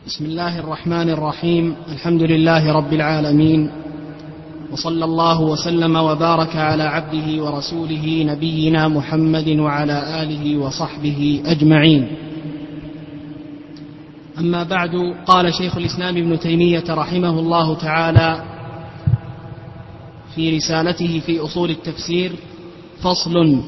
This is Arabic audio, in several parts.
بسم الله الرحمن الرحيم. الحمد لله رب العالمين، وصلى الله وسلم وبارك على عبده ورسوله نبينا محمد وعلى آله وصحبه أجمعين. أما بعد، قال شيخ الإسلام ابن تيمية رحمه الله تعالى في رسالته في أصول التفسير: فصل: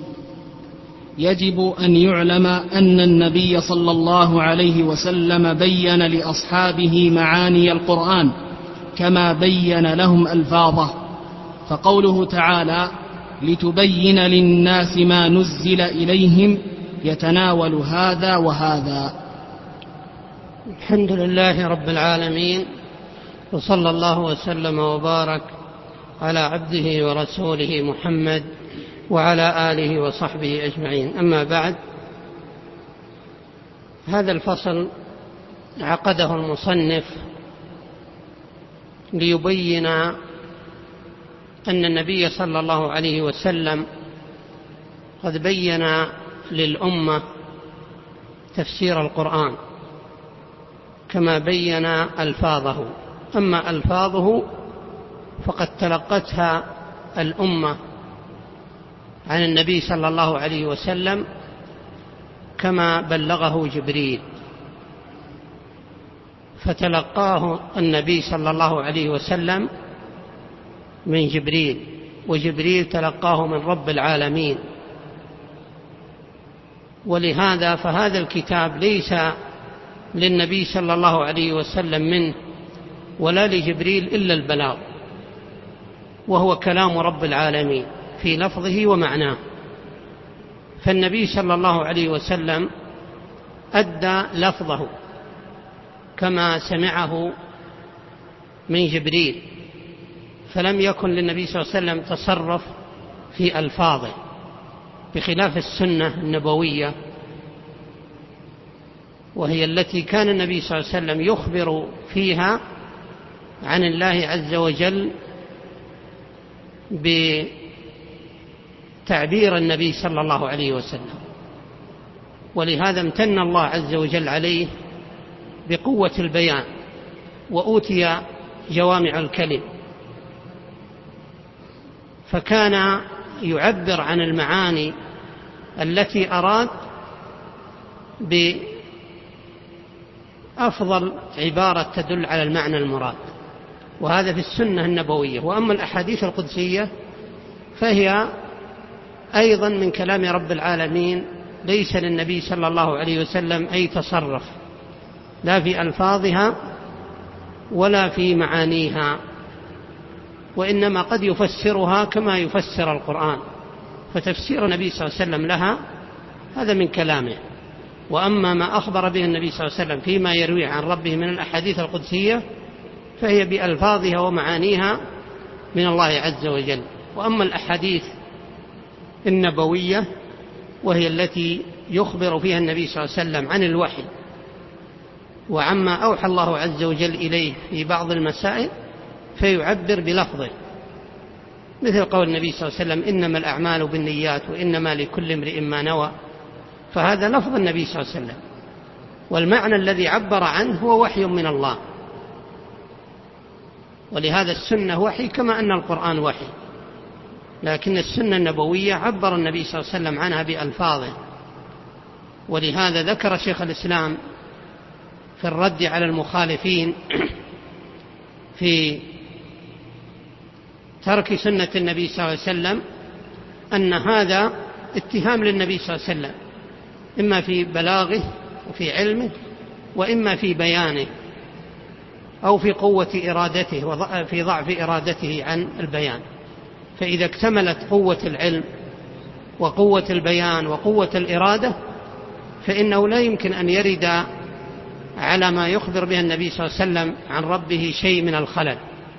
يجب أن يعلم أن النبي صلى الله عليه وسلم بين لأصحابه معاني القرآن كما بين لهم ألفاظه، فقوله تعالى: لتبين للناس ما نزل إليهم يتناول هذا وهذا. الحمد لله رب العالمين، وصلى الله وسلم وبارك على عبده ورسوله محمد وعلى آله وصحبه أجمعين. أما بعد، هذا الفصل عقده المصنف ليبين أن النبي صلى الله عليه وسلم قد بين للأمة تفسير القرآن كما بين ألفاظه. أما ألفاظه فقد تلقتها الأمة عن النبي صلى الله عليه وسلم كما بلغه جبريل، فتلقاه النبي صلى الله عليه وسلم من جبريل، وجبريل تلقاه من رب العالمين. ولهذا فهذا الكتاب ليس للنبي صلى الله عليه وسلم منه ولا لجبريل إلا البلاغ، وهو كلام رب العالمين في لفظه ومعناه. فالنبي صلى الله عليه وسلم أدى لفظه كما سمعه من جبريل، فلم يكن للنبي صلى الله عليه وسلم تصرف في ألفاظه، بخلاف السنة النبوية، وهي التي كان النبي صلى الله عليه وسلم يخبر فيها عن الله عز وجل بتعبير النبي صلى الله عليه وسلم. ولهذا امتن الله عز وجل عليه بقوة البيان، وأوتي جوامع الكلم، فكان يعبر عن المعاني التي أراد بأفضل عبارة تدل على المعنى المراد، وهذا في السنة النبوية. وأما الأحاديث القدسية فهي أيضا من كلام رب العالمين، ليس للنبي صلى الله عليه وسلم أي تصرف لا في ألفاظها ولا في معانيها، وإنما قد يفسرها كما يفسر القرآن، فتفسير النبي صلى الله عليه وسلم لها هذا من كلامه. وأما ما أخبر به النبي صلى الله عليه وسلم فيما يروي عن ربه من الأحاديث القدسية فهي بألفاظها ومعانيها من الله عز وجل. وأما الأحاديث النبوية وهي التي يخبر فيها النبي صلى الله عليه وسلم عن الوحي وعما أوحى الله عز وجل إليه في بعض المسائل، فيعبر بلفظه، مثل قول النبي صلى الله عليه وسلم: إنما الأعمال بالنيات وإنما لكل امرئ ما نوى. فهذا لفظ النبي صلى الله عليه وسلم، والمعنى الذي عبر عنه هو وحي من الله. ولهذا السنة وحي كما أن القرآن وحي، لكن السنة النبوية عبر النبي صلى الله عليه وسلم عنها بألفاظه. ولهذا ذكر شيخ الإسلام في الرد على المخالفين في ترك سنة النبي صلى الله عليه وسلم أن هذا اتهام للنبي صلى الله عليه وسلم، إما في بلاغه وفي علمه، وإما في بيانه، أو في قوة إرادته وفي ضعف إرادته عن البيان. فإذا اكتملت قوة العلم وقوة البيان وقوة الإرادة فإنه لا يمكن أن يرد على ما يخبر به النبي صلى الله عليه وسلم عن ربه شيء من الخلل،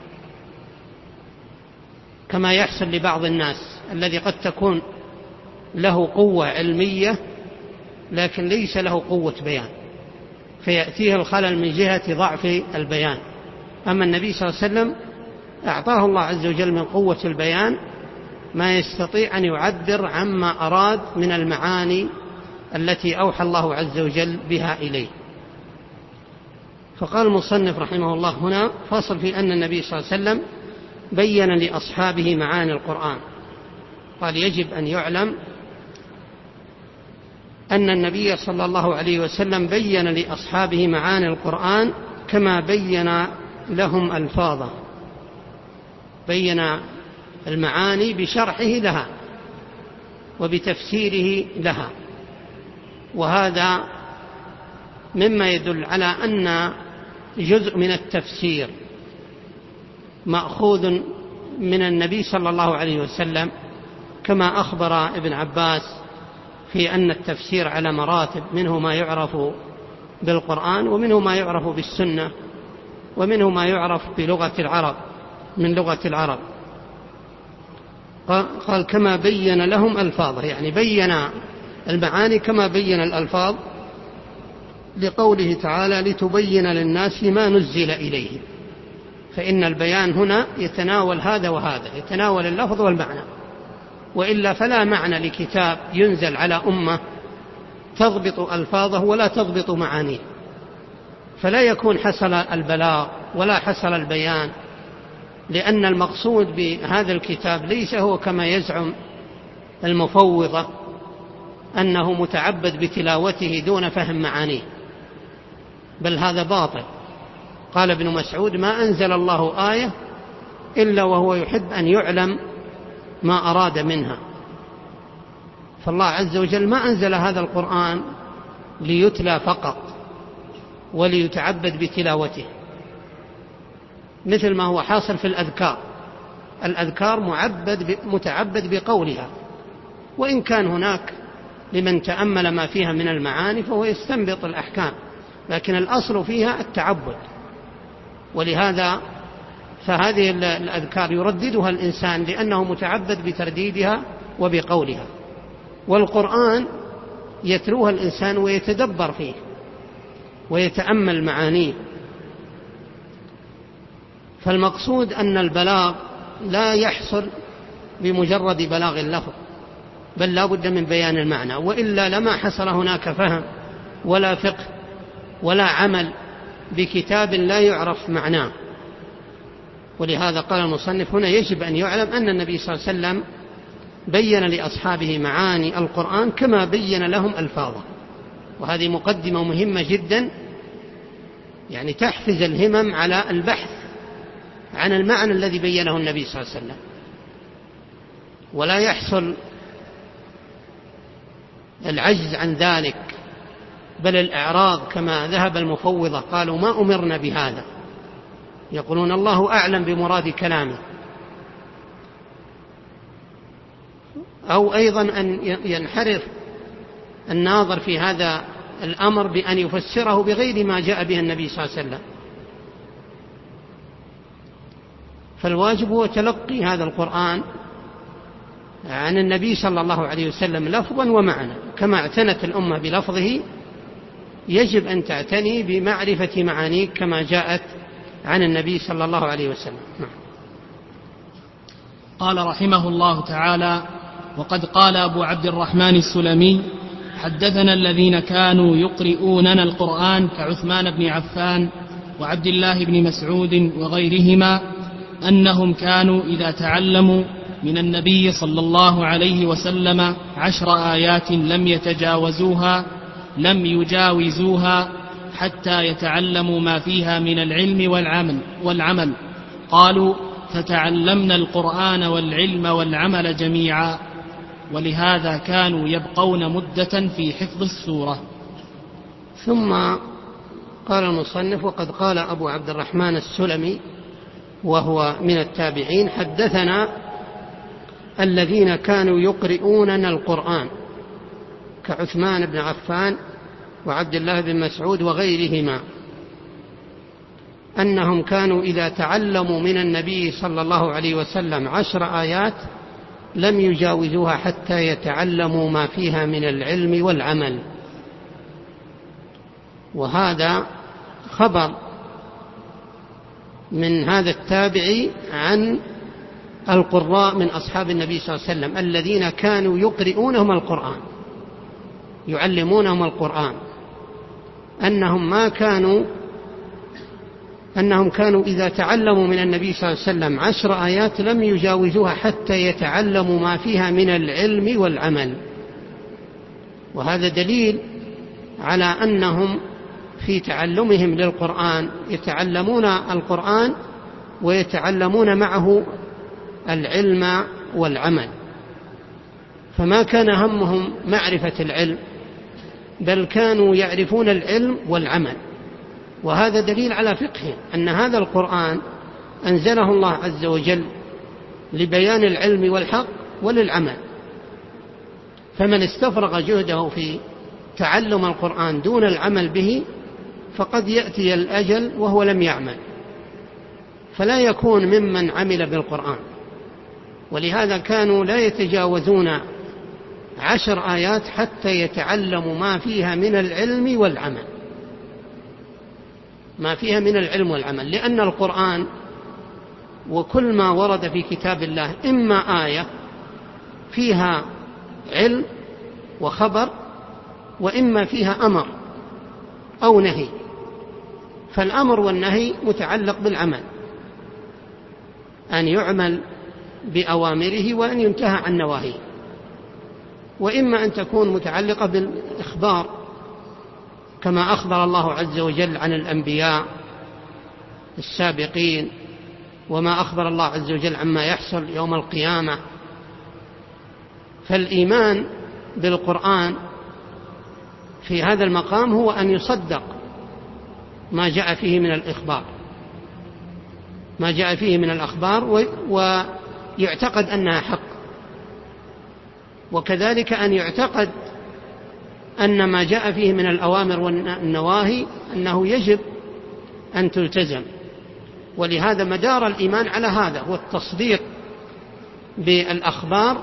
كما يحصل لبعض الناس الذي قد تكون له قوة علمية لكن ليس له قوة بيان، فيأتيه الخلل من جهة ضعف البيان. أما النبي صلى الله عليه وسلم أعطاه الله عز وجل من قوة البيان ما يستطيع أن يعبر عما أراد من المعاني التي أوحى الله عز وجل بها إليه. فقال المصنف رحمه الله هنا فصل في أن النبي صلى الله عليه وسلم بين لأصحابه معاني القرآن. قال يجب أن يعلم أن النبي صلى الله عليه وسلم بين لأصحابه معاني القرآن كما بين لهم ألفاظه، بين المعاني بشرحه لها وبتفسيره لها. وهذا مما يدل على أن جزء من التفسير مأخوذ من النبي صلى الله عليه وسلم، كما أخبر ابن عباس في أن التفسير على مراتب، منه ما يعرف بالقرآن، ومنه ما يعرف بالسنة، ومنه ما يعرف بلغة العرب من لغة العرب. قال كما بين لهم ألفاظه، يعني بين المعاني كما بين الألفاظ، لقوله تعالى لتبين للناس ما نزل إليهم. فإن البيان هنا يتناول هذا وهذا، يتناول اللفظ والمعنى، وإلا فلا معنى لكتاب ينزل على أمة تضبط ألفاظه ولا تضبط معانيه، فلا يكون حصل البلاغ ولا حصل البيان، لأن المقصود بهذا الكتاب ليس هو كما يزعم المفوضة أنه متعبد بتلاوته دون فهم معانيه، بل هذا باطل. قال ابن مسعود ما أنزل الله آية إلا وهو يحب أن يعلم ما أراد منها. فالله عز وجل ما أنزل هذا القرآن ليتلى فقط وليتعبد بتلاوته، مثل ما هو حاصل في الأذكار. الأذكار متعبد بقولها، وإن كان هناك لمن تأمل ما فيها من المعاني فهو يستنبط الأحكام، لكن الأصل فيها التعبد. ولهذا فهذه الأذكار يرددها الإنسان لأنه متعبد بترديدها وبقولها، والقرآن يتلوها الإنسان ويتدبر فيه ويتأمل معانيه. فالمقصود أن البلاغ لا يحصل بمجرد بلاغ اللفظ، بل لا بد من بيان المعنى، وإلا لما حصل هناك فهم ولا فقه ولا عمل بكتاب لا يعرف معناه. ولهذا قال المصنف هنا يجب أن يعلم أن النبي صلى الله عليه وسلم بين لأصحابه معاني القرآن كما بين لهم ألفاظه. وهذه مقدمة مهمة جدا، يعني تحفز الهمم على البحث عن المعنى الذي بينه النبي صلى الله عليه وسلم، ولا يحصل العجز عن ذلك، بل الإعراض كما ذهب المفوضة، قالوا ما أمرنا بهذا، يقولون الله أعلم بمراد كلامه. أو أيضا أن ينحرف الناظر في هذا الأمر بأن يفسره بغير ما جاء به النبي صلى الله عليه وسلم. فالواجب هو تلقي هذا القرآن عن النبي صلى الله عليه وسلم لفظا ومعنى، كما اعتنت الأمة بلفظه يجب أن تعتني بمعرفة معانيه كما جاءت عن النبي صلى الله عليه وسلم. قال رحمه الله تعالى: وقد قال أبو عبد الرحمن السلمي: حدثنا الذين كانوا يقرؤوننا القرآن كعثمان بن عفان وعبد الله بن مسعود وغيرهما أنهم كانوا إذا تعلموا من النبي صلى الله عليه وسلم 10 آيات لم يجاوزوها حتى يتعلموا ما فيها من العلم والعمل. قالوا: فتعلمنا القرآن والعلم والعمل جميعا. ولهذا كانوا يبقون مدة في حفظ السورة. ثم قال المصنف: وقد قال أبو عبد الرحمن السلمي وهو من التابعين: حدثنا الذين كانوا يقرؤوننا القرآن كعثمان بن عفان وعبد الله بن مسعود وغيرهما أنهم كانوا إذا تعلموا من النبي صلى الله عليه وسلم 10 آيات لم يجاوزوها حتى يتعلموا ما فيها من العلم والعمل. وهذا خبر من هذا التابعي عن القراء من أصحاب النبي صلى الله عليه وسلم الذين كانوا يقرؤونهم القرآن، يعلمونهم القرآن، أنهم ما كانوا أنهم كانوا إذا تعلموا من النبي صلى الله عليه وسلم 10 آيات لم يجاوزوها حتى يتعلموا ما فيها من العلم والعمل. وهذا دليل على أنهم في تعلمهم للقرآن يتعلمون القرآن ويتعلمون معه العلم والعمل، فما كان همهم معرفة العلم، بل كانوا يعرفون العلم والعمل. وهذا دليل على فقه أن هذا القرآن أنزله الله عز وجل لبيان العلم والحق وللعمل، فمن استفرغ جهده في تعلم القرآن دون العمل به فقد يأتي الأجل وهو لم يعمل، فلا يكون ممن عمل بالقرآن. ولهذا كانوا لا يتجاوزون 10 آيات حتى يتعلموا ما فيها من العلم والعمل، ما فيها من العلم والعمل، لأن القرآن وكل ما ورد في كتاب الله إما آية فيها علم وخبر، وإما فيها أمر أو نهي، فالأمر والنهي متعلق بالعمل، أن يعمل بأوامره وأن ينتهى عن نواهيه، وإما أن تكون متعلقة بالإخبار كما أخبر الله عز وجل عن الأنبياء السابقين وما أخبر الله عز وجل عما يحصل يوم القيامة. فالإيمان بالقرآن في هذا المقام هو أن يصدق ما جاء فيه من الإخبار، ما جاء فيه من الأخبار ويعتقد أنها حق، وكذلك أن يعتقد أن ما جاء فيه من الأوامر والنواهي أنه يجب أن تلتزم. ولهذا مدار الإيمان على هذا، هو التصديق بالأخبار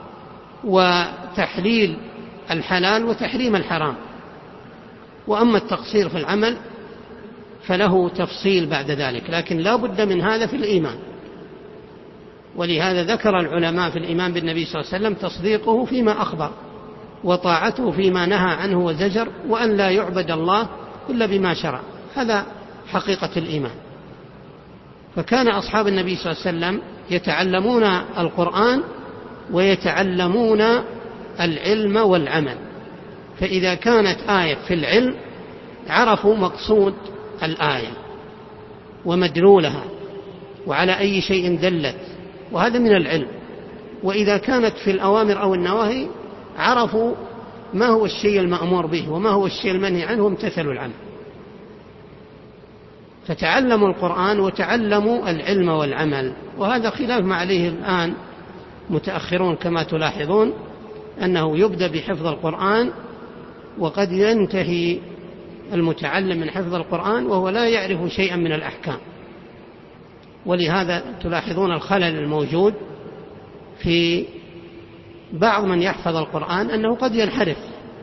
وتحليل الحلال وتحريم الحرام. وأما التقصير في العمل فله تفصيل بعد ذلك، لكن لا بد من هذا في الإيمان. ولهذا ذكر العلماء في الإيمان بالنبي صلى الله عليه وسلم تصديقه فيما أخبر، وطاعته فيما نهى عنه وزجر، وأن لا يعبد الله إلا بما شرع. هذا حقيقة الإيمان. فكان أصحاب النبي صلى الله عليه وسلم يتعلمون القرآن ويتعلمون العلم والعمل، فإذا كانت آية في العلم عرفوا مقصود الآية ومدلولها وعلى أي شيء دلت، وهذا من العلم. وإذا كانت في الأوامر أو النواهي عرفوا ما هو الشيء المأمور به وما هو الشيء المنهي عنه وامتثلوا العمل. فتعلموا القرآن وتعلموا العلم والعمل، وهذا خلاف ما عليه الآن متأخرون كما تلاحظون، أنه يبدأ بحفظ القرآن وقد ينتهي المتعلم من حفظ القرآن وهو لا يعرف شيئا من الأحكام. ولهذا تلاحظون الخلل الموجود في بعض من يحفظ القرآن أنه قد ينحرف،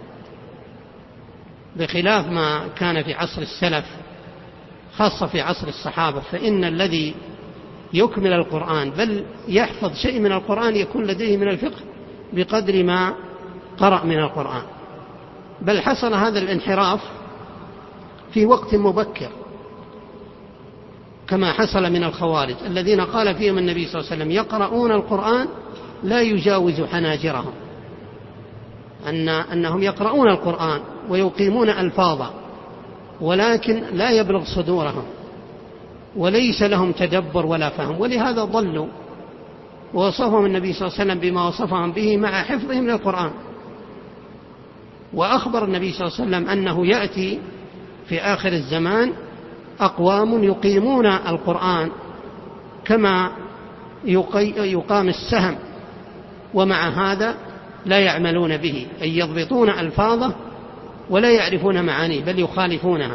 بخلاف ما كان في عصر السلف خاصة في عصر الصحابة، فإن الذي يكمل القرآن بل يحفظ شيء من القرآن يكون لديه من الفقه بقدر ما قرأ من القرآن. بل حصل هذا الانحراف في وقت مبكر كما حصل من الخوارج الذين قال فيهم النبي صلى الله عليه وسلم يقرؤون القرآن لا يجاوز حناجرهم، أنهم يقرؤون القرآن ويقيمون ألفاظا ولكن لا يبلغ صدورهم وليس لهم تدبر ولا فهم، ولهذا ضلوا. ووصفهم النبي صلى الله عليه وسلم بما وصفهم به مع حفظهم للقرآن. وأخبر النبي صلى الله عليه وسلم أنه يأتي في آخر الزمان أقوام يقيمون القرآن كما يقام السهم، ومع هذا لا يعملون به، أي يضبطون ألفاظه ولا يعرفون معانيه بل يخالفونها.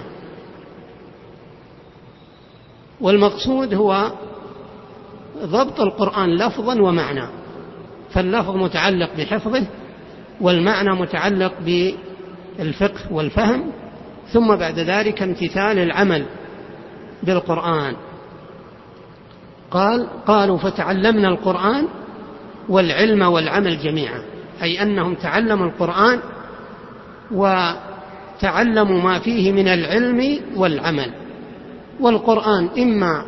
والمقصود هو ضبط القرآن لفظا ومعنى، فاللفظ متعلق بحفظه والمعنى متعلق بالفقه والفهم، ثم بعد ذلك امتثال العمل بالقرآن. قالوا فتعلمنا القرآن والعلم والعمل جميعا، أي أنهم تعلموا القرآن وتعلموا ما فيه من العلم والعمل. والقرآن إما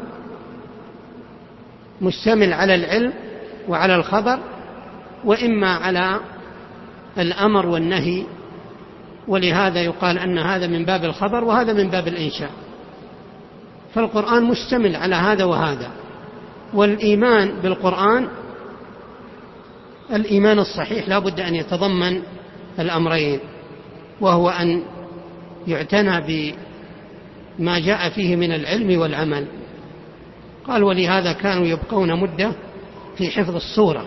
مشتمل على العلم وعلى الخبر، وإما على الأمر والنهي، ولهذا يقال أن هذا من باب الخبر وهذا من باب الإنشاء. فالقرآن مشتمل على هذا وهذا. والإيمان بالقرآن الإيمان الصحيح لا بد أن يتضمن الأمرين، وهو أن يعتنى بما جاء فيه من العلم والعمل. قال ولهذا كانوا يبقون مدة في حفظ السورة،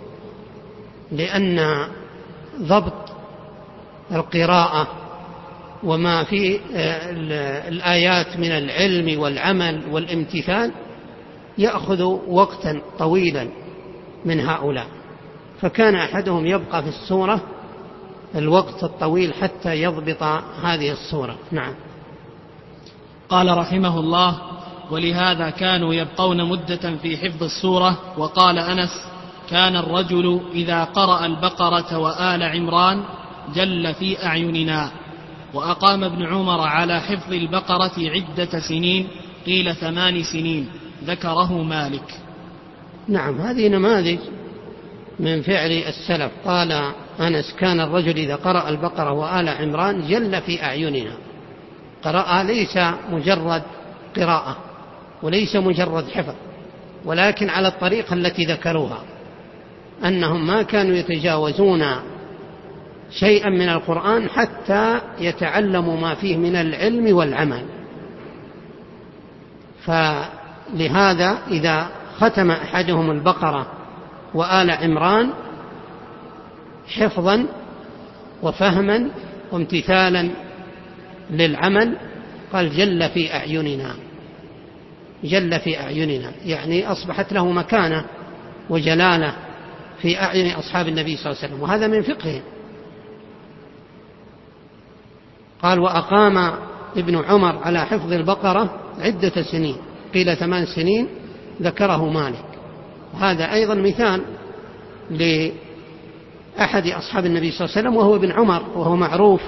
لأن ضبط القراءة وما في الآيات من العلم والعمل والامتثال يأخذ وقتا طويلا من هؤلاء، فكان أحدهم يبقى في السورة الوقت الطويل حتى يضبط هذه السورة. نعم. قال رحمه الله: ولهذا كانوا يبقون مدة في حفظ السورة. وقال أنس: كان الرجل إذا قرأ البقرة وآل عمران جل في أعيننا. وأقام ابن عمر على حفظ البقرة عدة سنين، قيل 8 سنين، ذكره مالك. نعم، هذه نماذج من فعل السلف. قال أنس: كان الرجل إذا قرأ البقرة وآل عمران جل في أعيننا. قرأها ليس مجرد قراءة وليس مجرد حفظ، ولكن على الطريقة التي ذكروها، أنهم ما كانوا يتجاوزون شيئا من القرآن حتى يتعلموا ما فيه من العلم والعمل. فلهذا إذا ختم أحدهم البقرة وآل عمران حفظا وفهما وامتثالا للعمل قال: جل في أعيننا. جل في أعيننا يعني أصبحت له مكانة وجلالة في أعين أصحاب النبي صلى الله عليه وسلم، وهذا من فقههم. قال: وأقام ابن عمر على حفظ البقرة عدة سنين، قيل 8 سنين، ذكره مالك. وهذا أيضا مثال لأحد أصحاب النبي صلى الله عليه وسلم وهو ابن عمر، وهو معروف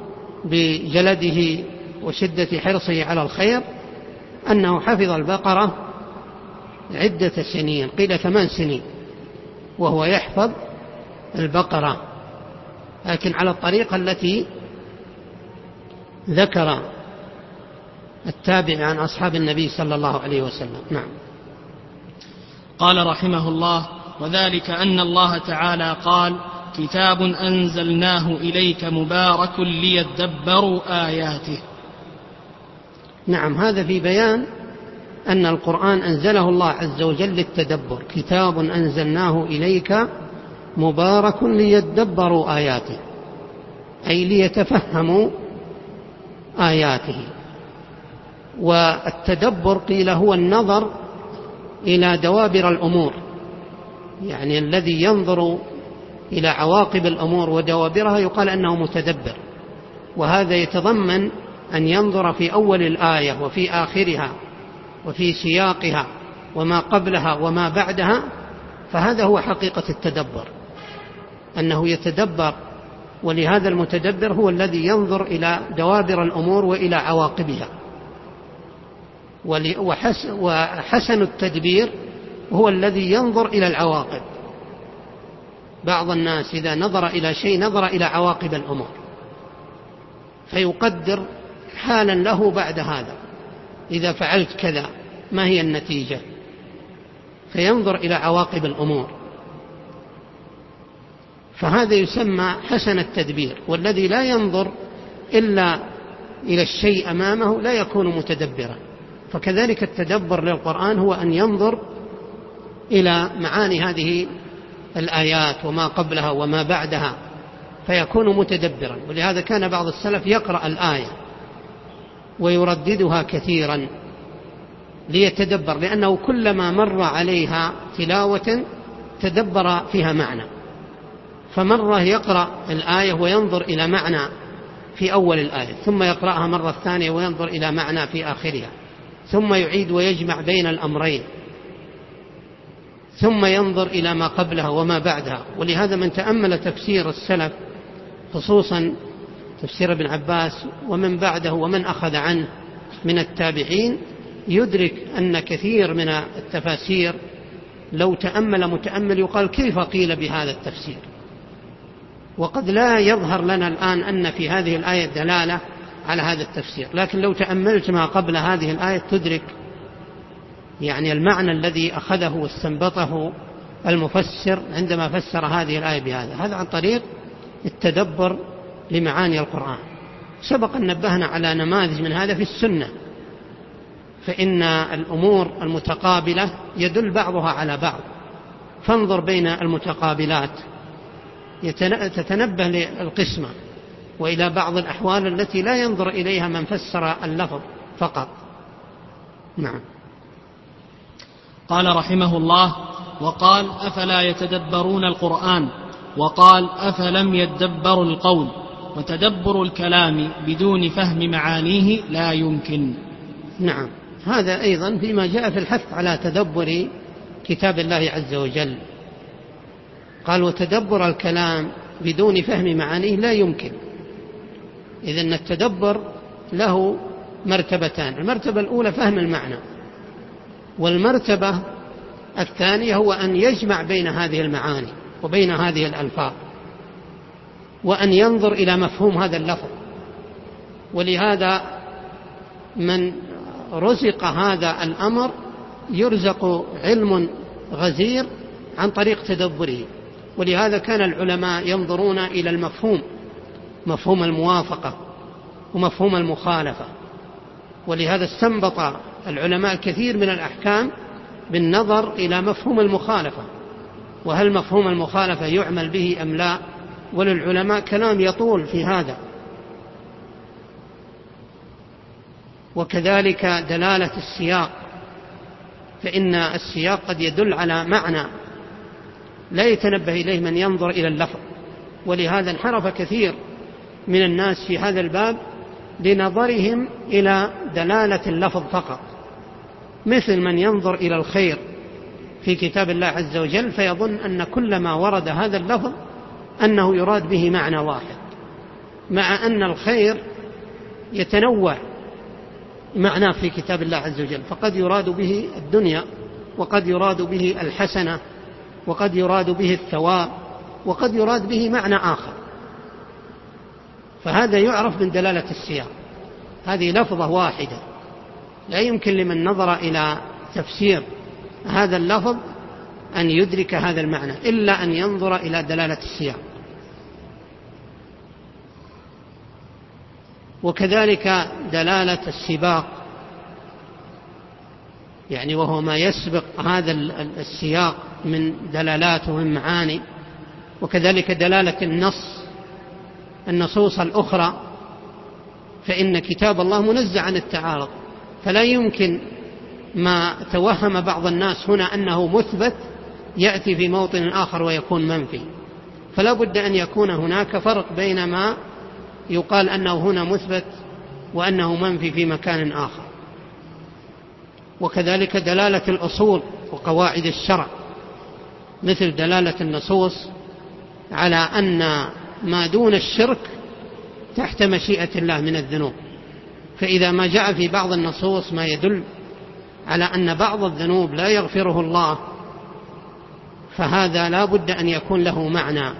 بجلده وشدة حرصه على الخير، أنه حفظ البقرة عدة سنين، قيل 8 سنين، وهو يحفظ البقرة، لكن على الطريقة التي ذكر التابع عن أصحاب النبي صلى الله عليه وسلم. نعم. قال رحمه الله: وذلك أن الله تعالى قال: كتاب أنزلناه إليك مبارك ليدبروا آياته. نعم، هذا في بيان أن القرآن أنزله الله عز وجل للتدبر. كتاب أنزلناه إليك مبارك ليدبروا آياته، أي ليتفهموا آياته. والتدبر قيل هو النظر إلى دوابر الأمور، يعني الذي ينظر إلى عواقب الأمور ودوابرها يقال أنه متدبر. وهذا يتضمن أن ينظر في أول الآية وفي آخرها وفي سياقها وما قبلها وما بعدها، فهذا هو حقيقة التدبر، أنه يتدبر. ولهذا المتدبر هو الذي ينظر إلى دوابر الأمور وإلى عواقبها. وحسن التدبير هو الذي ينظر إلى العواقب. بعض الناس إذا نظر إلى شيء نظر إلى عواقب الأمور، فيقدر حالا له بعد هذا: إذا فعلت كذا ما هي النتيجة؟ فينظر إلى عواقب الأمور، فهذا يسمى حسن التدبير. والذي لا ينظر إلا إلى الشيء أمامه لا يكون متدبرا. فكذلك التدبر للقرآن هو أن ينظر إلى معاني هذه الآيات وما قبلها وما بعدها فيكون متدبرا. ولهذا كان بعض السلف يقرأ الآية ويرددها كثيرا ليتدبر، لأنه كلما مر عليها تلاوة تدبر فيها معنى. فمرة يقرأ الآية وينظر إلى معنى في أول الآية، ثم يقرأها مرة ثانية وينظر إلى معنى في آخرها، ثم يعيد ويجمع بين الأمرين، ثم ينظر إلى ما قبلها وما بعدها. ولهذا من تأمل تفسير السلف خصوصا تفسير ابن عباس ومن بعده ومن أخذ عنه من التابعين يدرك أن كثير من التفاسير لو تأمل متأمل يقال كيف قيل بهذا التفسير، وقد لا يظهر لنا الآن أن في هذه الآية دلالة على هذا التفسير، لكن لو تأملت ما قبل هذه الآية تدرك يعني المعنى الذي أخذه واستنبطه المفسر عندما فسر هذه الآية بهذا. هذا عن طريق التدبر لمعاني القرآن. سبق أن نبهنا على نماذج من هذا في السنة، فإن الأمور المتقابلة يدل بعضها على بعض، فانظر بين المتقابلات تتنبه للقسمة وإلى بعض الأحوال التي لا ينظر إليها من فسر اللفظ فقط. نعم. قال رحمه الله: وقال: أفلا يتدبرون القرآن، وقال: أفلم يدبروا القول. وتدبر الكلام بدون فهم معانيه لا يمكن. نعم، هذا أيضا فيما جاء في الحث على تدبر كتاب الله عز وجل. قال: وتدبر الكلام بدون فهم معانيه لا يمكن. إذن التدبر له مرتبتان: المرتبة الأولى فهم المعنى، والمرتبة الثانية هو أن يجمع بين هذه المعاني وبين هذه الألفاظ، وأن ينظر إلى مفهوم هذا اللفظ. ولهذا من رزق هذا الأمر يرزق علم غزير عن طريق تدبره. ولهذا كان العلماء ينظرون إلى المفهوم، مفهوم الموافقة ومفهوم المخالفة، ولهذا استنبط العلماء كثير من الأحكام بالنظر إلى مفهوم المخالفة، وهل مفهوم المخالفة يعمل به أم لا. وللعلماء كلام يطول في هذا. وكذلك دلالة السياق، فإن السياق قد يدل على معنى لا يتنبه إليه من ينظر إلى اللفظ، ولهذا انحرف كثير من الناس في هذا الباب لنظرهم إلى دلالة اللفظ فقط، مثل من ينظر إلى الخير في كتاب الله عز وجل فيظن أن كل ما ورد هذا اللفظ أنه يراد به معنى واحد، مع أن الخير يتنوع معناه في كتاب الله عز وجل، فقد يراد به الدنيا، وقد يراد به الحسنة، وقد يراد به الثواب، وقد يراد به معنى آخر. فهذا يعرف من دلالة السياق. هذه لفظة واحدة لا يمكن لمن نظر إلى تفسير هذا اللفظ أن يدرك هذا المعنى إلا أن ينظر إلى دلالة السياق. وكذلك دلالة السباق، يعني وهو ما يسبق هذا السياق من دلالات ومن معاني. وكذلك دلالة النصوص الأخرى، فإن كتاب الله منزه عن التعارض، فلا يمكن ما توهم بعض الناس هنا أنه مثبت يأتي في موطن آخر ويكون منفي. فلا بد أن يكون هناك فرق بين ما يقال أنه هنا مثبت وأنه منفي في مكان آخر. وكذلك دلالة الأصول وقواعد الشرع، مثل دلالة النصوص على أن ما دون الشرك تحت مشيئة الله من الذنوب، فإذا ما جاء في بعض النصوص ما يدل على أن بعض الذنوب لا يغفره الله، فهذا لا بد أن يكون له معنى،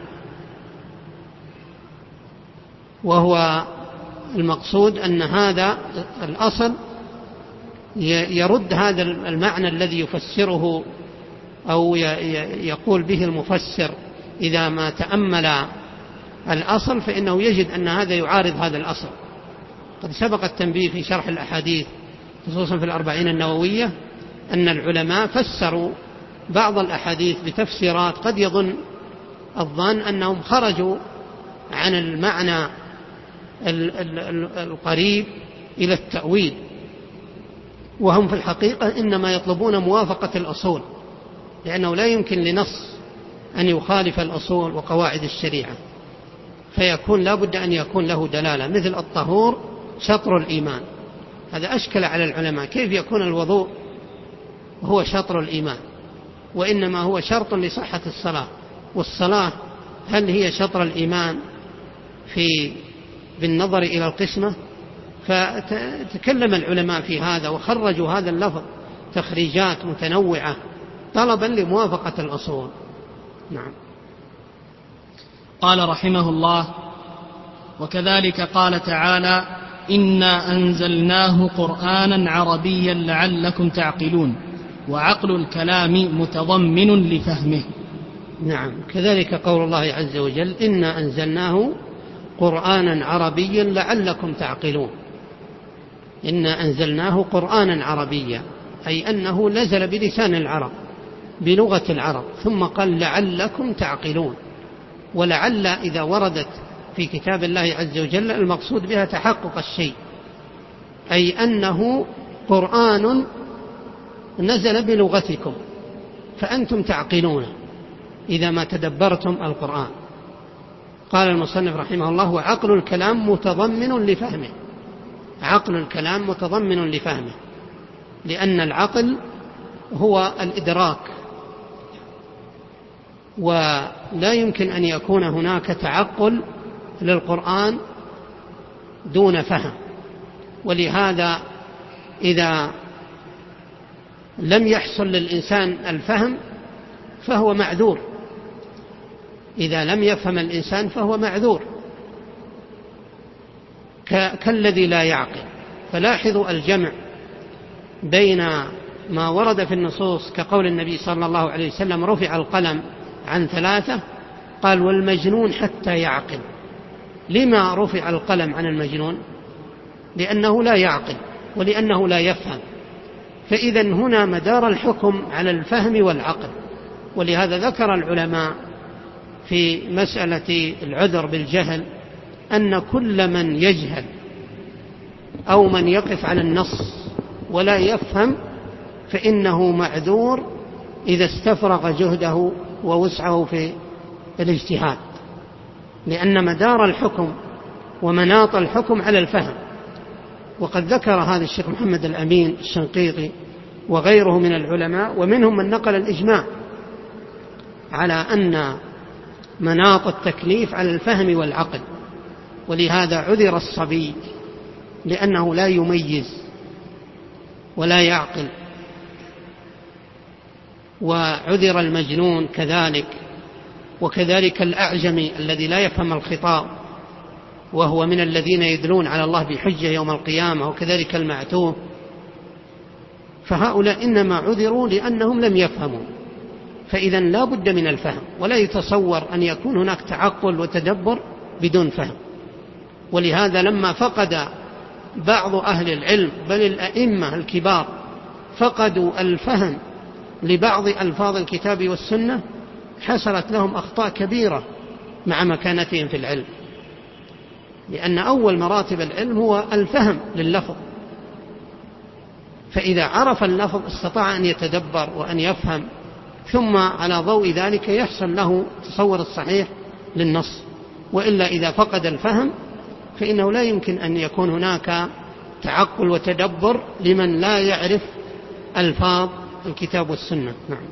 وهو المقصود أن هذا الأصل يرد هذا المعنى الذي يفسره أو يقول به المفسر. إذا ما تأمل الأصل فإنه يجد أن هذا يعارض هذا الأصل. قد سبق التنبيه في شرح الأحاديث خصوصا في الأربعين النووية أن العلماء فسروا بعض الأحاديث بتفسيرات قد يظن الظن أنهم خرجوا عن المعنى القريب إلى التأويل، وهم في الحقيقة إنما يطلبون موافقة الأصول، لأنه لا يمكن لنص أن يخالف الأصول وقواعد الشريعة، فيكون لا بد أن يكون له دلالة. مثل الطهور شطر الإيمان، هذا أشكل على العلماء، كيف يكون الوضوء هو شطر الإيمان؟ وإنما هو شرط لصحة الصلاة، والصلاة هل هي شطر الإيمان بالنظر إلى القسمة؟ فتكلم العلماء في هذا وخرجوا هذا اللفظ تخريجات متنوعة طلبا لموافقة الأصول. نعم. قال رحمه الله: وكذلك قال تعالى: إنا أنزلناه قرآنا عربيا لعلكم تعقلون، وعقل الكلام متضمن لفهمه. نعم، كذلك قول الله عز وجل: إنا أنزلناه قرآنا عربيا لعلكم تعقلون. إنا أنزلناه قرآنا عربيا، أي أنه نزل بلسان العرب بلغة العرب، ثم قال لعلكم تعقلون. ولعل إذا وردت في كتاب الله عز وجل المقصود بها تحقق الشيء، أي أنه قرآن نزل بلغتكم فأنتم تعقلون إذا ما تدبرتم القرآن. قال المصنف رحمه الله: وعقل الكلام متضمن لفهمه. عقل الكلام متضمن لفهمه، لأن العقل هو الإدراك، ولا يمكن أن يكون هناك تعقل للقرآن دون فهم. ولهذا إذا لم يحصل للإنسان الفهم فهو معذور، إذا لم يفهم الإنسان فهو معذور كالذي لا يعقل. فلاحظوا الجمع بين ما ورد في النصوص كقول النبي صلى الله عليه وسلم: رفع القلم عن 3، قال: والمجنون حتى يعقل. لما رفع القلم عن المجنون؟ لأنه لا يعقل ولأنه لا يفهم. فإذا هنا مدار الحكم على الفهم والعقل. ولهذا ذكر العلماء في مسألة العذر بالجهل أن كل من يجهل أو من يقف على النص ولا يفهم فإنه معذور إذا استفرغ جهده ووسعه في الاجتهاد، لأن مدار الحكم ومناط الحكم على الفهم. وقد ذكر هذا الشيخ محمد الأمين الشنقيطي وغيره من العلماء، ومنهم من نقل الإجماع على أن مناط التكليف على الفهم والعقل. ولهذا عذر الصبي لأنه لا يميز ولا يعقل، وعذر المجنون كذلك، وكذلك الأعجمي الذي لا يفهم الخطاب وهو من الذين يدلون على الله بحجة يوم القيامة، وكذلك المعتوه. فهؤلاء إنما عذروا لأنهم لم يفهموا. فإذا لا بد من الفهم، ولا يتصور أن يكون هناك تعقل وتدبر بدون فهم. ولهذا لما فقد بعض أهل العلم بل الأئمة الكبار فقدوا الفهم لبعض ألفاظ الكتاب والسنة حصلت لهم أخطاء كبيرة مع مكانتهم في العلم، لأن أول مراتب العلم هو الفهم لللفظ. فإذا عرف اللفظ استطاع أن يتدبر وأن يفهم، ثم على ضوء ذلك يحصل له تصور الصحيح للنص. وإلا إذا فقد الفهم فإنه لا يمكن أن يكون هناك تعقل وتدبر لمن لا يعرف ألفاظ الكتاب والسنة. نعم.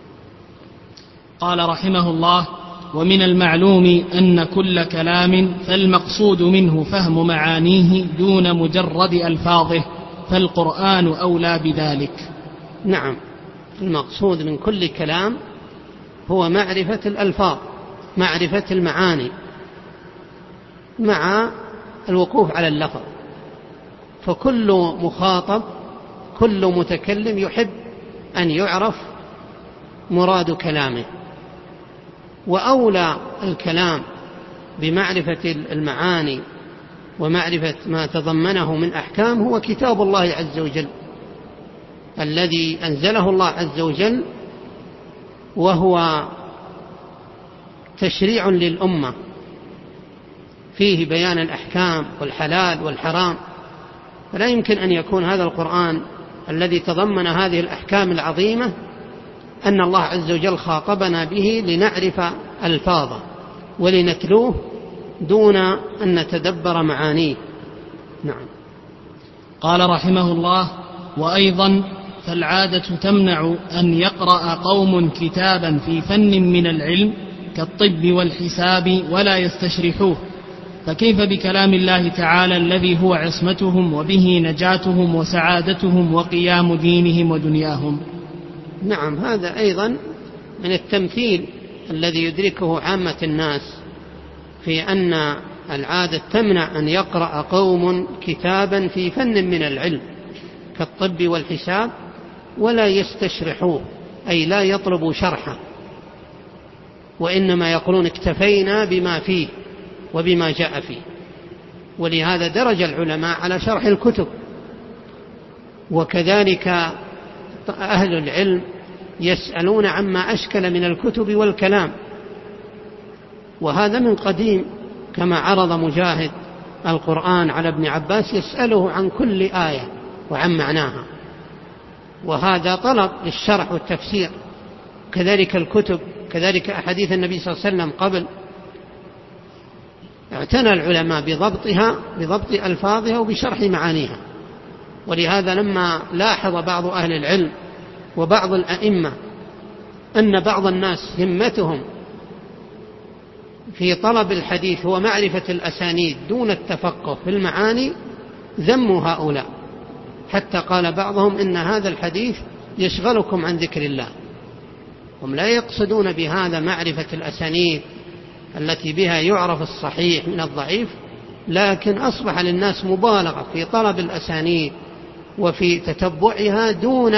قال رحمه الله: ومن المعلوم أن كل كلام فالمقصود منه فهم معانيه دون مجرد ألفاظه، فالقرآن أولى بذلك. نعم، المقصود من كل كلام هو معرفة الألفاظ، معرفة المعاني مع الوقوف على اللفظ. فكل مخاطب، كل متكلم يحب أن يعرف مراد كلامه، وأولى الكلام بمعرفة المعاني ومعرفة ما تضمنه من أحكام هو كتاب الله عز وجل الذي أنزله الله عز وجل، وهو تشريع للأمة فيه بيان الأحكام والحلال والحرام. فلا يمكن أن يكون هذا القرآن الذي تضمن هذه الأحكام العظيمة أن الله عز وجل خاطبنا به لنعرف ألفاظه ولنتلوه دون أن نتدبر معانيه. نعم. قال رحمه الله: وأيضا فالعادة تمنع أن يقرأ قوم كتابا في فن من العلم كالطب والحساب ولا يستشرحوه، فكيف بكلام الله تعالى الذي هو عصمتهم وبه نجاتهم وسعادتهم وقيام دينهم ودنياهم؟ نعم، هذا أيضا من التمثيل الذي يدركه عامة الناس في أن العادة تمنع أن يقرأ قوم كتابا في فن من العلم كالطب والحساب ولا يستشرحوه، أي لا يطلبوا شرحه، وإنما يقولون اكتفينا بما فيه وبما جاء فيه. ولهذا درج العلماء على شرح الكتب، وكذلك أهل العلم يسألون عما أشكل من الكتب والكلام، وهذا من قديم، كما عرض مجاهد القرآن على ابن عباس يسأله عن كل آية وعن معناها، وهذا طلب للشرح والتفسير. كذلك الكتب، كذلك أحاديث النبي صلى الله عليه وسلم قبل، اعتنى العلماء بضبطها، بضبط ألفاظها وبشرح معانيها. ولهذا لما لاحظ بعض أهل العلم وبعض الأئمة أن بعض الناس همتهم في طلب الحديث هو معرفة الأسانيد دون التفقه في المعاني، ذموا هؤلاء، حتى قال بعضهم إن هذا الحديث يشغلكم عن ذكر الله. هم لا يقصدون بهذا معرفة الأسانيد التي بها يعرف الصحيح من الضعيف، لكن أصبح للناس مبالغة في طلب الأسانيد وفي تتبعها دون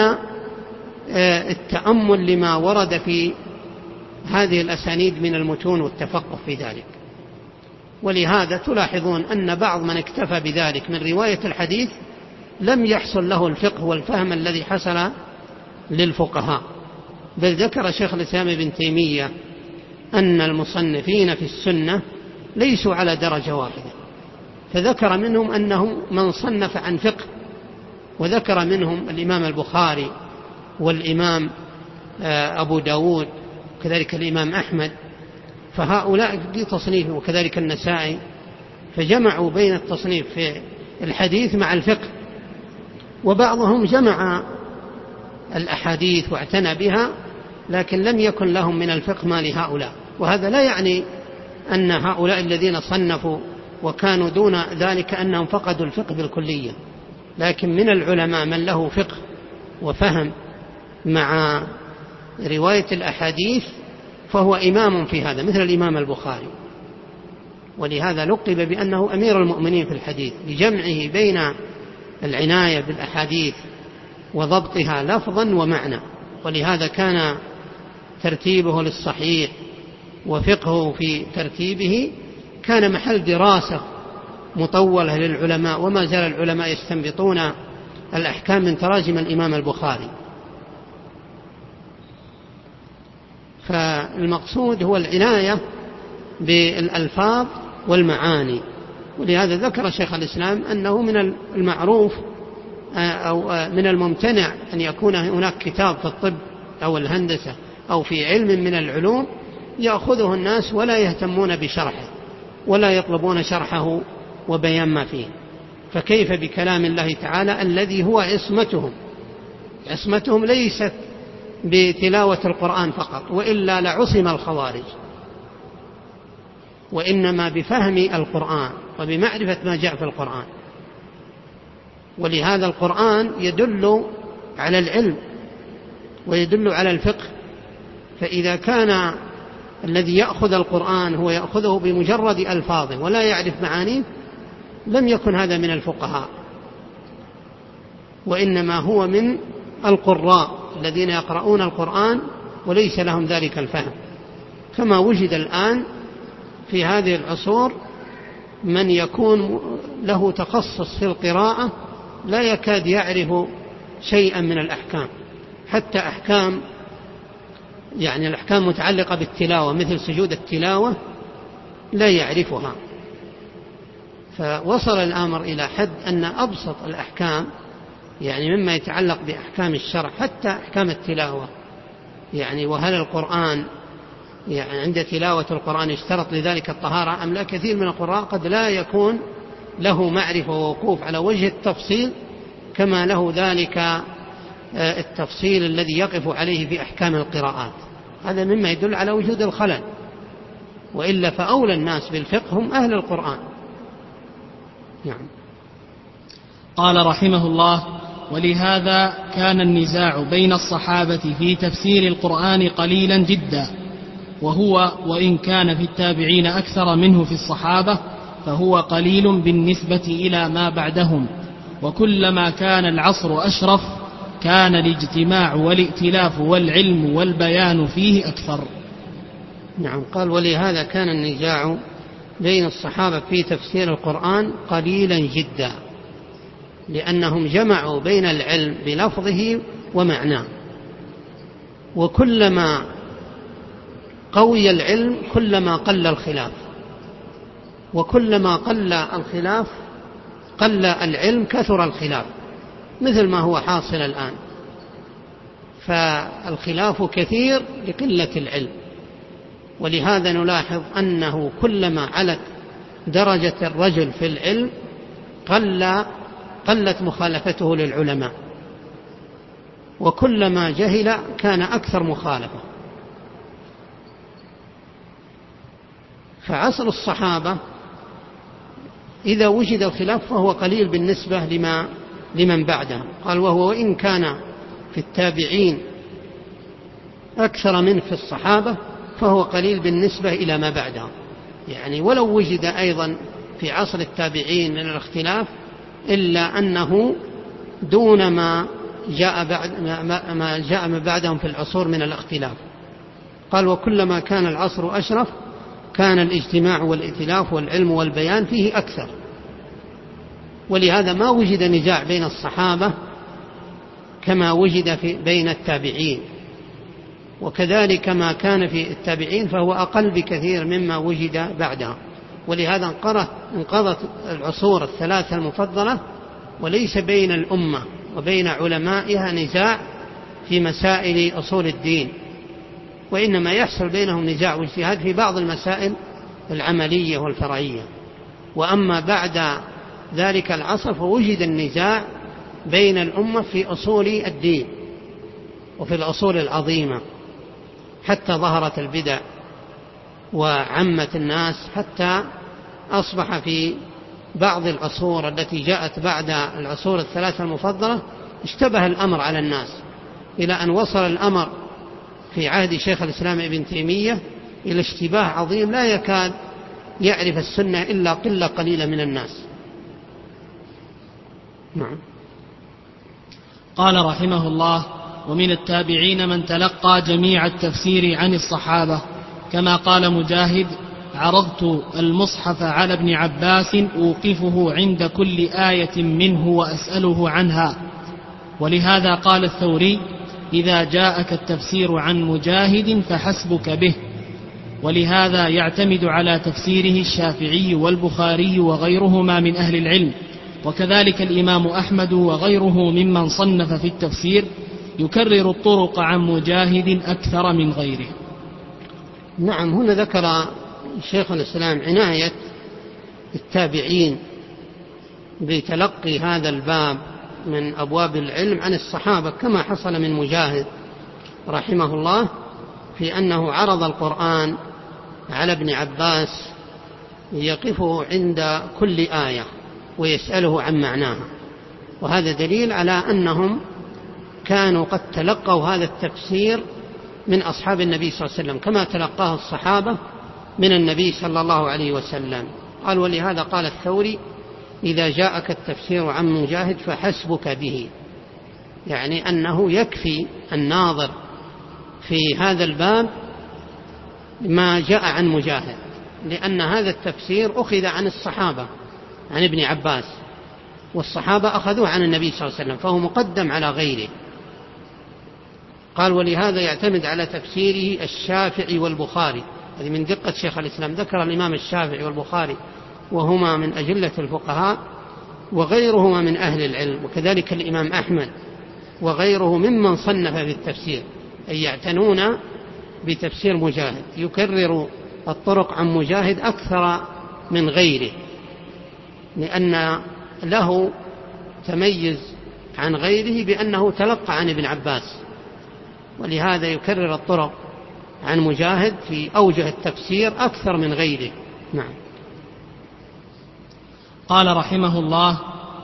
التأمل لما ورد في هذه الأسانيد من المتون والتفقه في ذلك. ولهذا تلاحظون أن بعض من اكتفى بذلك من رواية الحديث لم يحصل له الفقه والفهم الذي حصل للفقهاء. بل ذكر شيخ الإسلام ابن تيمية أن المصنفين في السنة ليسوا على درجة واحدة، فذكر منهم أنهم من صنف عن فقه، وذكر منهم الإمام البخاري والإمام أبو داود كذلك الإمام أحمد، فهؤلاء في تصنيف، وكذلك النسائي، فجمعوا بين التصنيف في الحديث مع الفقه. وبعضهم جمع الأحاديث واعتنى بها، لكن لم يكن لهم من الفقه ما لهؤلاء. وهذا لا يعني أن هؤلاء الذين صنفوا وكانوا دون ذلك أنهم فقدوا الفقه بالكلية، لكن من العلماء من له فقه وفهم مع رواية الأحاديث فهو إمام في هذا، مثل الإمام البخاري. ولهذا لقب بأنه أمير المؤمنين في الحديث، لجمعه بين العناية بالأحاديث وضبطها لفظا ومعنى. ولهذا كان ترتيبه للصحيح وفقهه في ترتيبه كان محل دراسة مطولة للعلماء، وما زال العلماء يستنبطون الأحكام من تراجم الإمام البخاري. فالمقصود هو العناية بالألفاظ والمعاني. ولهذا ذكر شيخ الإسلام أنه من المعروف أو من الممتنع أن يكون هناك كتاب في الطب أو الهندسة أو في علم من العلوم يأخذه الناس ولا يهتمون بشرحه ولا يطلبون شرحه وبيان ما فيه. فكيف بكلام الله تعالى الذي هو عصمتهم؟ عصمتهم ليست بتلاوة القرآن فقط، وإلا لعصم الخوارج، وإنما بفهم القرآن وبمعرفة ما جاء في القرآن. ولهذا القرآن يدل على العلم ويدل على الفقه، فإذا كان الذي يأخذ القرآن هو يأخذه بمجرد ألفاظه ولا يعرف معانيه لم يكن هذا من الفقهاء، وإنما هو من القراء الذين يقرؤون القرآن وليس لهم ذلك الفهم. كما وجد الآن في هذه العصور من يكون له تخصص في القراءة لا يكاد يعرف شيئا من الأحكام، حتى أحكام يعني الأحكام متعلقة بالتلاوة مثل سجود التلاوة لا يعرفها. فوصل الأمر إلى حد أن أبسط الأحكام يعني مما يتعلق بأحكام الشرع حتى أحكام التلاوة، يعني وهل القرآن يعني عند تلاوة القرآن يشترط لذلك الطهارة أم لا، كثير من القراء قد لا يكون له معرفة ووقوف على وجه التفصيل كما له ذلك التفصيل الذي يقف عليه في أحكام القراءات. هذا مما يدل على وجود الخلل، وإلا فأولى الناس بالفقه هم أهل القرآن نعم. قال رحمه الله: ولهذا كان النزاع بين الصحابة في تفسير القرآن قليلا جدا، وهو وإن كان في التابعين أكثر منه في الصحابة فهو قليل بالنسبة إلى ما بعدهم، وكلما كان العصر أشرف كان الاجتماع والائتلاف والعلم والبيان فيه أكثر. نعم. قال: ولهذا كان النزاع بين الصحابة في تفسير القرآن قليلا جدا، لأنهم جمعوا بين العلم بلفظه ومعناه، وكلما قوي العلم كلما قل الخلاف، وكلما قل الخلاف قل العلم كثر الخلاف، مثل ما هو حاصل الآن. فالخلاف كثير لقلة العلم، ولهذا نلاحظ أنه كلما علت درجة الرجل في العلم قلت مخالفته للعلماء، وكلما جهل كان أكثر مخالفة. فعصر الصحابة إذا وجد الخلاف فهو قليل بالنسبة لمن بعدهم. قال: وهو وإن كان في التابعين أكثر منه في الصحابة فهو قليل بالنسبة إلى ما بعدهم. يعني ولو وجد أيضا في عصر التابعين من الاختلاف إلا أنه دون ما جاء من بعدهم في العصور من الاختلاف. قال: وكلما كان العصر أشرف كان الاجتماع والائتلاف والعلم والبيان فيه أكثر. ولهذا ما وجد نزاع بين الصحابة كما وجد بين التابعين، وكذلك ما كان في التابعين فهو أقل بكثير مما وجد بعدها. ولهذا انقضت العصور الثلاثة المفضلة وليس بين الأمة وبين علمائها نزاع في مسائل أصول الدين، وإنما يحصل بينهم نزاع واجتهاد في بعض المسائل العملية والفرعية. وأما بعد ذلك العصر فوجد النزاع بين الأمة في أصول الدين وفي الأصول العظيمة، حتى ظهرت البدع وعمت الناس، حتى أصبح في بعض العصور التي جاءت بعد العصور الثلاثة المفضلة اشتبه الأمر على الناس، إلى أن وصل الأمر في عهد شيخ الإسلام ابن تيمية إلى اشتباه عظيم لا يكاد يعرف السنة إلا قلة قليلة من الناس. نعم. قال رحمه الله: ومن التابعين من تلقى جميع التفسير عن الصحابة، كما قال مجاهد: عرضت المصحف على ابن عباس أوقفه عند كل آية منه وأسأله عنها. ولهذا قال الثوري: إذا جاءك التفسير عن مجاهد فحسبك به. ولهذا يعتمد على تفسيره الشافعي والبخاري وغيرهما من أهل العلم، وكذلك الإمام أحمد وغيره ممن صنف في التفسير يكرر الطرق عن مجاهد أكثر من غيره. نعم. هنا ذكر شيخ الإسلام عناية التابعين بتلقي هذا الباب من أبواب العلم عن الصحابة، كما حصل من مجاهد رحمه الله في أنه عرض القرآن على ابن عباس يقفه عند كل آية ويسأله عن معناها. وهذا دليل على أنهم كانوا قد تلقوا هذا التفسير من أصحاب النبي صلى الله عليه وسلم كما تلقاه الصحابة من النبي صلى الله عليه وسلم. قال: ولهذا قال الثوري: إذا جاءك التفسير عن مجاهد فحسبك به، يعني أنه يكفي الناظر في هذا الباب ما جاء عن مجاهد، لأن هذا التفسير أخذ عن الصحابة عن ابن عباس، والصحابة أخذوه عن النبي صلى الله عليه وسلم، فهو مقدم على غيره. قال: ولهذا يعتمد على تفسيره الشافعي والبخاري. هذه من دقة شيخ الإسلام، ذكر الإمام الشافعي والبخاري وهما من أجلة الفقهاء، وغيرهما من أهل العلم، وكذلك الإمام أحمد وغيره ممن صنف في التفسير، أي يعتنون بتفسير مجاهد، يكرر الطرق عن مجاهد أكثر من غيره، لأن له تميز عن غيره بأنه تلقى عن ابن عباس، ولهذا يكرر الطرق عن مجاهد في أوجه التفسير أكثر من غيره. نعم. قال رحمه الله: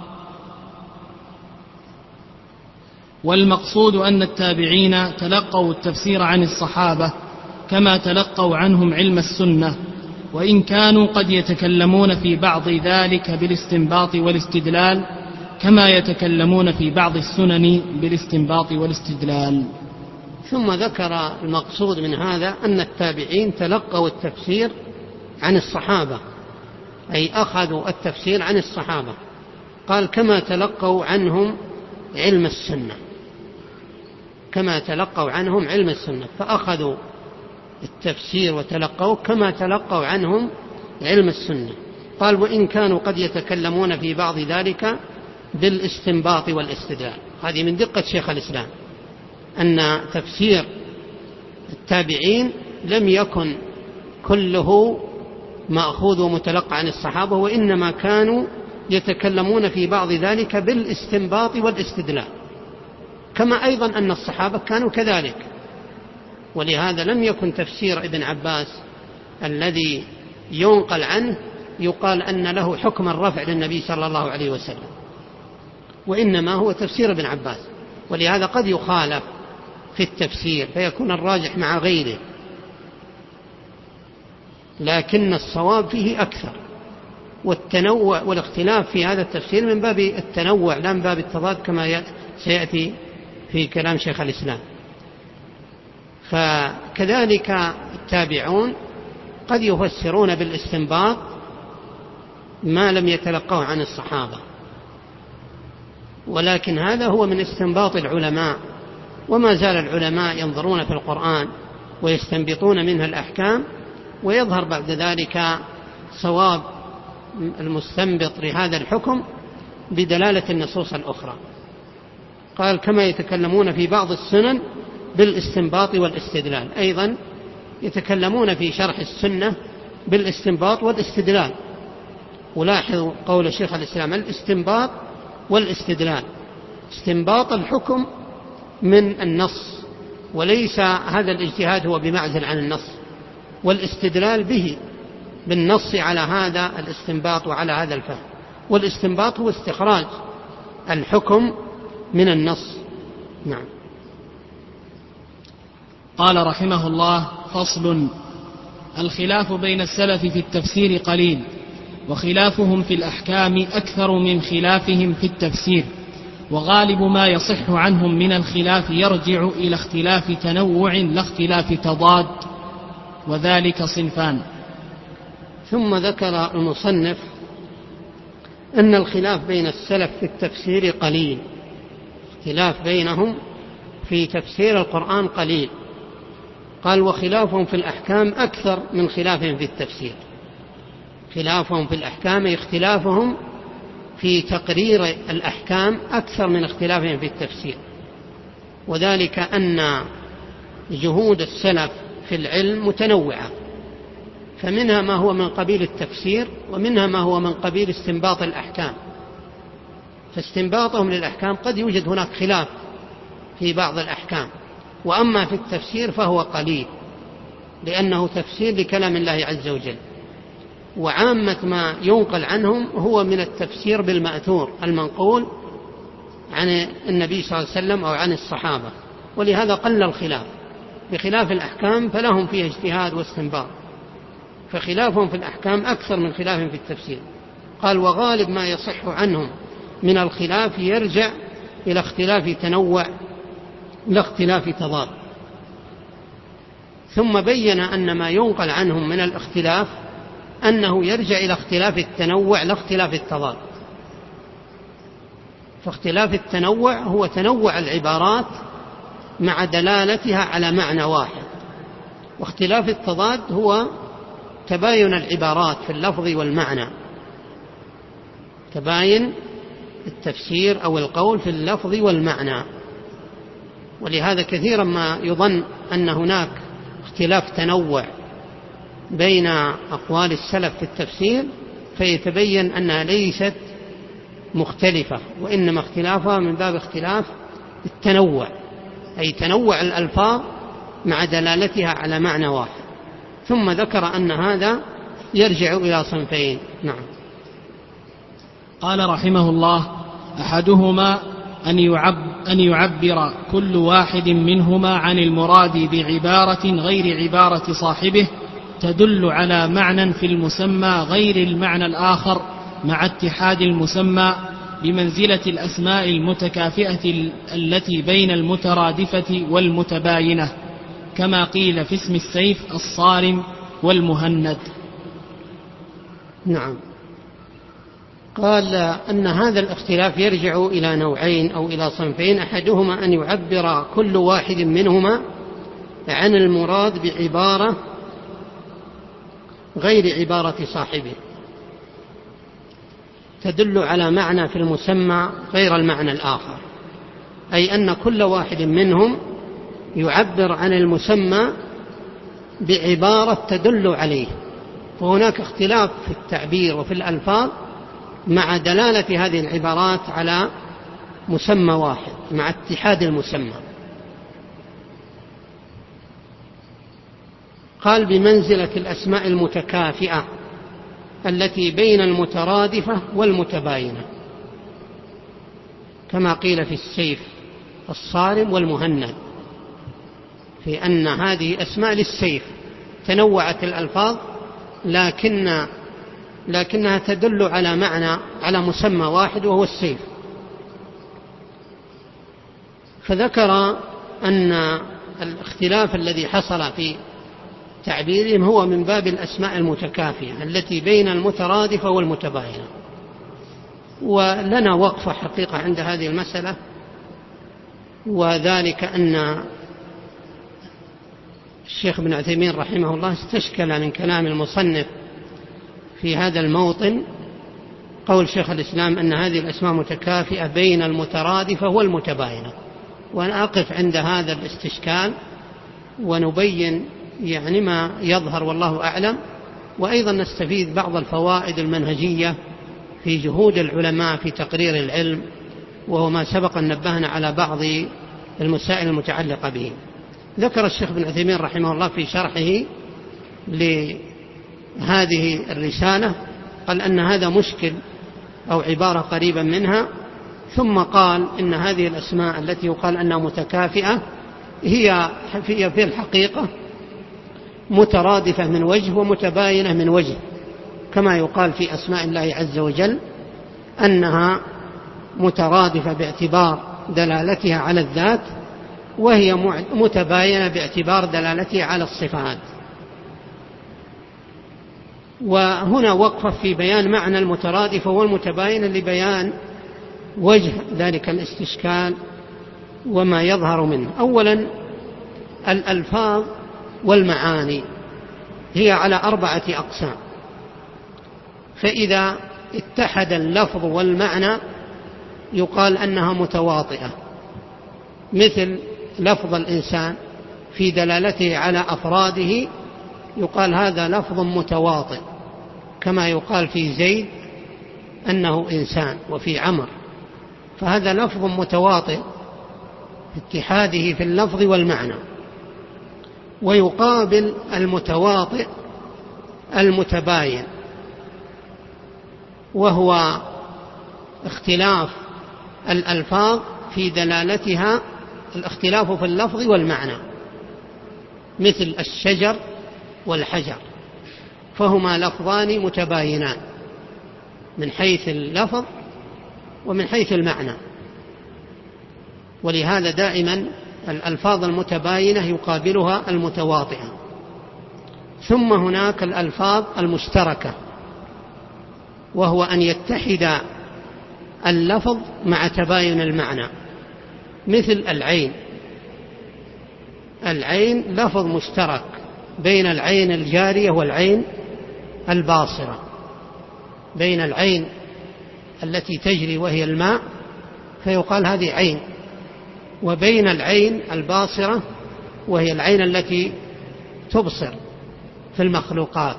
والمقصود أن التابعين تلقوا التفسير عن الصحابة كما تلقوا عنهم علم السنة، وإن كانوا قد يتكلمون في بعض ذلك بالاستنباط والاستدلال كما يتكلمون في بعض السنن بالاستنباط والاستدلال. ثم ذكر المقصود من هذا أن التابعين تلقوا التفسير عن الصحابة، أي أخذوا التفسير عن الصحابة. قال: كما تلقوا عنهم علم السنة، كما تلقوا عنهم علم السنة، فأخذوا التفسير وتلقوا كما تلقوا عنهم علم السنة. قال: وإن كانوا قد يتكلمون في بعض ذلك بالاستنباط والاستدلال. هذه من دقة شيخ الإسلام، أن تفسير التابعين لم يكن كله مأخوذ ومتلقى عن الصحابة، وإنما كانوا يتكلمون في بعض ذلك بالاستنباط والاستدلال، كما أيضا أن الصحابة كانوا كذلك. ولهذا لم يكن تفسير ابن عباس الذي ينقل عنه يقال أن له حكم الرفع للنبي صلى الله عليه وسلم، وإنما هو تفسير ابن عباس. ولهذا قد يخالف في التفسير فيكون الراجح مع غيره، لكن الصواب فيه أكثر، والتنوع والاختلاف في هذا التفسير من باب التنوع لا من باب التضاد، كما سيأتي في كلام شيخ الإسلام. فكذلك التابعون قد يفسرون بالاستنباط ما لم يتلقوه عن الصحابة، ولكن هذا هو من استنباط العلماء، وما زال العلماء ينظرون في القرآن ويستنبطون منها الأحكام، ويظهر بعد ذلك صواب المستنبط لهذا الحكم بدلالة النصوص الأخرى. قال: كما يتكلمون في بعض السنن بالاستنباط والاستدلال، أيضا يتكلمون في شرح السنة بالاستنباط والاستدلال. ولاحظوا قول الشيخ الإسلام: الاستنباط والاستدلال، استنباط الحكم من النص، وليس هذا الاجتهاد هو بمعزل عن النص، والاستدلال به بالنص على هذا الاستنباط وعلى هذا الفهم. والاستنباط هو استخراج الحكم من النص. نعم. قال رحمه الله: فصل: الخلاف بين السلف في التفسير قليل، وخلافهم في الأحكام أكثر من خلافهم في التفسير، وغالب ما يصح عنهم من الخلاف يرجع إلى اختلاف تنوع لا اختلاف تضاد، وذلك صنفان. ثم ذكر المصنف أن الخلاف بين السلف في التفسير قليل، اختلاف بينهم في تفسير القرآن قليل. قال: وخلافهم في الأحكام أكثر من خلافهم في التفسير. خلافهم في الأحكام اختلافهم في تقرير الأحكام أكثر من اختلافهم في التفسير، وذلك أن جهود السلف في العلم متنوعة، فمنها ما هو من قبيل التفسير، ومنها ما هو من قبيل استنباط الأحكام. فاستنباطهم للأحكام قد يوجد هناك خلاف في بعض الأحكام، وأما في التفسير فهو قليل، لأنه تفسير لكلام الله عز وجل. وعامة ما ينقل عنهم هو من التفسير بالمأثور المنقول عن النبي صلى الله عليه وسلم أو عن الصحابة، ولهذا قل الخلاف. بخلاف الأحكام فلهم فيه اجتهاد واستنباط، فخلافهم في الأحكام أكثر من خلافهم في التفسير. قال: وغالب ما يصح عنهم من الخلاف يرجع إلى اختلاف تنوع لا اختلاف تضاد. ثم بين أن ما ينقل عنهم من الاختلاف أنه يرجع إلى اختلاف التنوع لا اختلاف التضاد. فاختلاف التنوع هو تنوع العبارات مع دلالتها على معنى واحد، واختلاف التضاد هو تباين العبارات في اللفظ والمعنى، تباين التفسير أو القول في اللفظ والمعنى. ولهذا كثيرا ما يظن أن هناك اختلاف تنوع بين أقوال السلف في التفسير، فيتبين أنها ليست مختلفة، وإنما اختلافها من باب اختلاف التنوع، أي تنوع الألفاظ مع دلالتها على معنى واحد. ثم ذكر أن هذا يرجع إلى صنفين. نعم. قال رحمه الله: أحدهما أن يعبر كل واحد منهما عن المراد بعبارة غير عبارة صاحبه تدل على معنى في المسمى غير المعنى الآخر مع اتحاد المسمى، بمنزلة الأسماء المتكافئة التي بين المترادفة والمتباينة، كما قيل في اسم السيف الصارم والمهند. نعم. قال أن هذا الاختلاف يرجع إلى نوعين أو إلى صنفين: أحدهما أن يعبر كل واحد منهما عن المراد بعبارة غير عبارة صاحبه تدل على معنى في المسمى غير المعنى الآخر، أي أن كل واحد منهم يعبر عن المسمى بعبارة تدل عليه، فهناك اختلاف في التعبير وفي الألفاظ مع دلالة هذه العبارات على مسمى واحد مع اتحاد المسمى. قال: بمنزلة الأسماء المتكافئة التي بين المترادفة والمتباينة، كما قيل في السيف الصارم والمهند، في أن هذه أسماء للسيف تنوعت الألفاظ لكنها تدل على معنى، على مسمى واحد وهو السيف. فذكر أن الاختلاف الذي حصل في تعبيرهم هو من باب الأسماء المتكافئة التي بين المترادفة والمتباينة. ولنا وقفة حقيقة عند هذه المسألة، وذلك أن الشيخ ابن عثيمين رحمه الله استشكل من كلام المصنف في هذا الموطن قول شيخ الإسلام أن هذه الأسماء متكافئة بين المترادفة والمتباينة، وأنا أقف عند هذا الاستشكال ونبين يعني ما يظهر والله أعلم، وأيضا نستفيد بعض الفوائد المنهجية في جهود العلماء في تقرير العلم، وهو ما سبق أن نبهنا على بعض المسائل المتعلقة به. ذكر الشيخ ابن عثيمين رحمه الله في شرحه لهذه الرسالة، قال أن هذا مشكل أو عبارة قريبا منها، ثم قال إن هذه الأسماء التي يقال أنها متكافئة هي في الحقيقة مترادفة من وجه ومتباينة من وجه، كما يقال في أسماء الله عز وجل أنها مترادفة باعتبار دلالتها على الذات، وهي متباينة باعتبار دلالتها على الصفات. وهنا وقفة في بيان معنى المترادفة والمتباينة لبيان وجه ذلك الاستشكال وما يظهر منه. أولا، الألفاظ والمعاني هي على 4 أقسام، فإذا اتحد اللفظ والمعنى يقال أنها متواطئة، مثل لفظ الإنسان في دلالته على أفراده يقال هذا لفظ متواطئ، كما يقال في زيد أنه إنسان وفي عمر، فهذا لفظ متواطئ اتحاده في اللفظ والمعنى. ويقابل المتواطئ المتباين، وهو اختلاف الألفاظ في دلالتها، الاختلاف في اللفظ والمعنى، مثل الشجر والحجر، فهما لفظان متباينان من حيث اللفظ ومن حيث المعنى. ولهذا دائما الألفاظ المتباينة يقابلها المتواطئة. ثم هناك الألفاظ المشتركة، وهو أن يتحد اللفظ مع تباين المعنى، مثل العين. العين لفظ مشترك بين العين الجارية والعين الباصرة، بين العين التي تجري وهي الماء فيقال هذه عين، وبين العين الباصرة وهي العين التي تبصر في المخلوقات.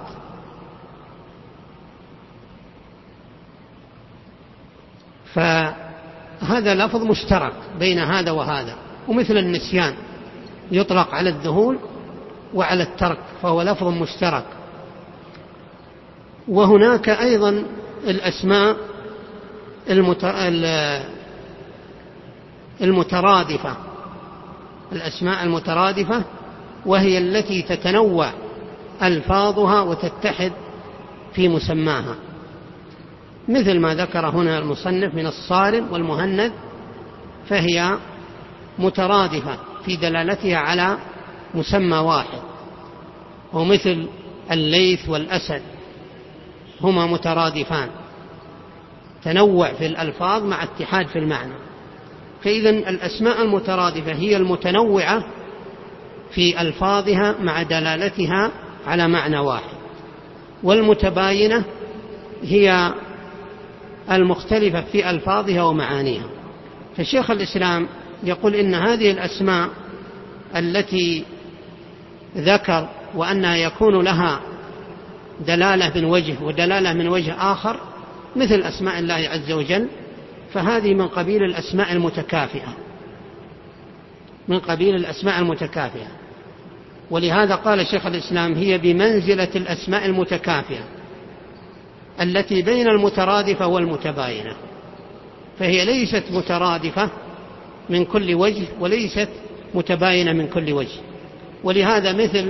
فهذا لفظ مشترك بين هذا وهذا. ومثل النسيان يطلق على الذهول وعلى الترك، فهو لفظ مشترك. وهناك أيضا الأسماء المترادفة، الأسماء المترادفة، وهي التي تتنوع ألفاظها وتتحد في مسماها، مثل ما ذكر هنا المصنف من الصارم والمهند، فهي مترادفة في دلالتها على مسمى واحد، ومثل الليث والأسد هما مترادفان، تنوع في الألفاظ مع اتحاد في المعنى. فإذا الأسماء المترادفة هي المتنوعة في ألفاظها مع دلالتها على معنى واحد، والمتباينة هي المختلفة في ألفاظها ومعانيها. فالشيخ الإسلام يقول إن هذه الأسماء التي ذكر وأنها يكون لها دلالة من وجه ودلالة من وجه آخر مثل أسماء الله عز وجل، فهذه من قبيل الأسماء المتكافئة، من قبيل الأسماء المتكافئة. ولهذا قال شيخ الإسلام هي بمنزلة الأسماء المتكافئة التي بين المترادفة والمتباينة، فهي ليست مترادفة من كل وجه وليست متباينة من كل وجه. ولهذا مثل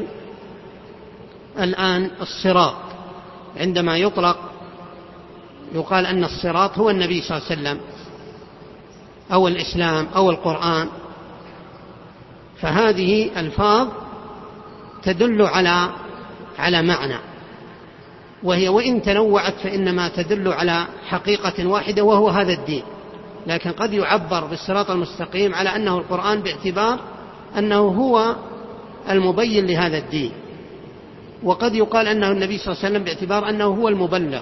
الآن الصراط، عندما يطلق يقال أن الصراط هو النبي صلى الله عليه وسلم أو الإسلام أو القرآن، فهذه ألفاظ تدل على معنى، وهي وإن تنوعت فإنما تدل على حقيقة واحدة وهو هذا الدين. لكن قد يعبر بالصراط المستقيم على أنه القرآن باعتبار أنه هو المبين لهذا الدين، وقد يقال أنه النبي صلى الله عليه وسلم باعتبار أنه هو المبلغ.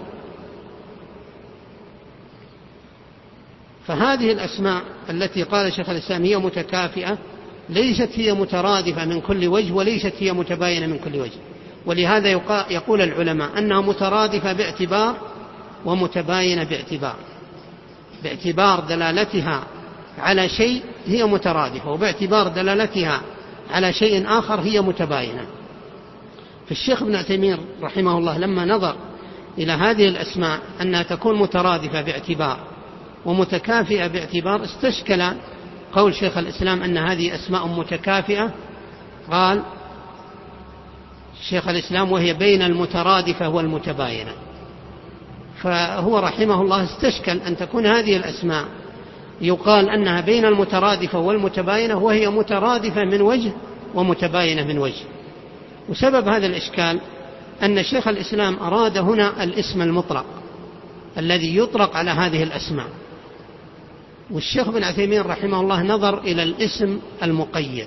فهذه الأسماء التي قال شيخ الإسلام هي متكافئة ليست هي مترادفة من كل وجه وليست هي متباينة من كل وجه. ولهذا يقول العلماء أنها مترادفة باعتبار ومتباينة باعتبار دلالتها على شيء هي مترادفة، وباعتبار دلالتها على شيء آخر هي متباينة. فالشيخ ابن عثيمين رحمه الله لما نظر إلى هذه الأسماء أنها تكون مترادفة باعتبار ومتكافئة باعتبار، استشكل قول شيخ الإسلام أن هذه أسماء متكافئة. قال شيخ الإسلام وهي بين المترادفة والمتباينة، فهو رحمه الله استشكل أن تكون هذه الأسماء يقال أنها بين المترادفة والمتباينة وهي مترادفة من وجه ومتباينة من وجه. وسبب هذا الإشكال أن شيخ الإسلام أراد هنا الاسم المطلق الذي يطلق على هذه الأسماء، والشيخ ابن عثيمين رحمه الله نظر إلى الاسم المقيد.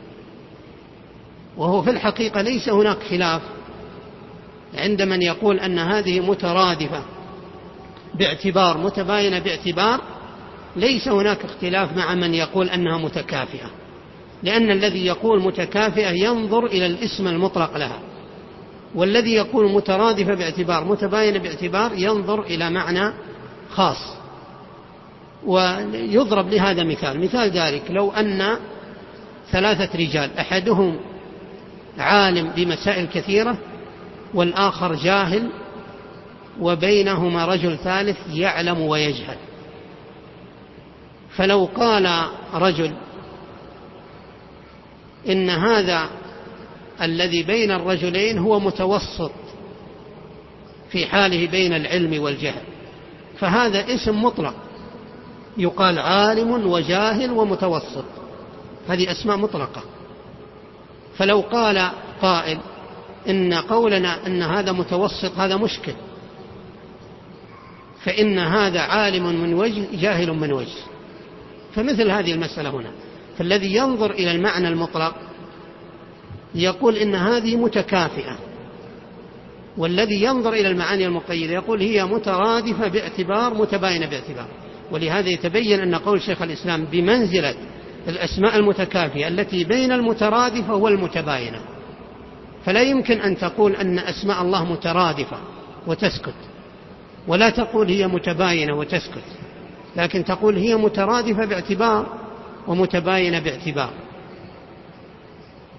وهو في الحقيقة ليس هناك خلاف عند من يقول أن هذه مترادفة باعتبار متباينة باعتبار، ليس هناك اختلاف مع من يقول أنها متكافئة، لأن الذي يقول متكافئة ينظر إلى الاسم المطلق لها، والذي يقول مترادفة باعتبار متباينة باعتبار ينظر إلى معنى خاص. ويضرب لهذا مثال ذلك لو أن 3 رجال أحدهم عالم بمسائل كثيرة والآخر جاهل، وبينهما رجل ثالث يعلم ويجهل، فلو قال رجل إن هذا الذي بين الرجلين هو متوسط في حاله بين العلم والجهل، فهذا اسم مطلق يقال عالم وجاهل ومتوسط، هذه أسماء مطلقة. فلو قال قائل إن قولنا أن هذا متوسط هذا مشكل، فإن هذا عالم من وجه جاهل من وجه، فمثل هذه المسألة هنا. فالذي ينظر إلى المعنى المطلق يقول إن هذه متكافئة، والذي ينظر إلى المعاني المقيدة يقول هي مترادفة باعتبار متباينة باعتبار. ولهذا يتبين أن قول شيخ الإسلام بمنزلة الأسماء المتكافئة التي بين المترادفة والمتباينة. فلا يمكن أن تقول أن أسماء الله مترادفة وتسكت، ولا تقول هي متباينة وتسكت، لكن تقول هي مترادفة باعتبار ومتباينة باعتبار.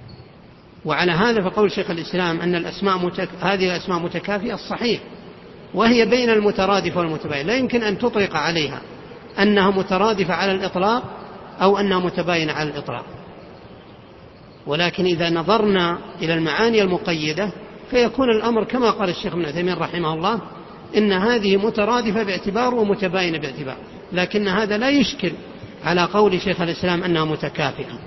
وعلى هذا فقول شيخ الإسلام أن هذه الأسماء متكافئة الصحيح، وهي بين المترادف والمتباين، لا يمكن أن تطلق عليها أنها مترادفة على الإطلاق أو أنها متباينة على الإطلاق. ولكن إذا نظرنا إلى المعاني المقيدة فيكون الأمر كما قال الشيخ ابن عثيمين رحمه الله، إن هذه مترادفة باعتبار ومتباينة باعتبار، لكن هذا لا يشكل على قول شيخ الإسلام أنها متكافئة.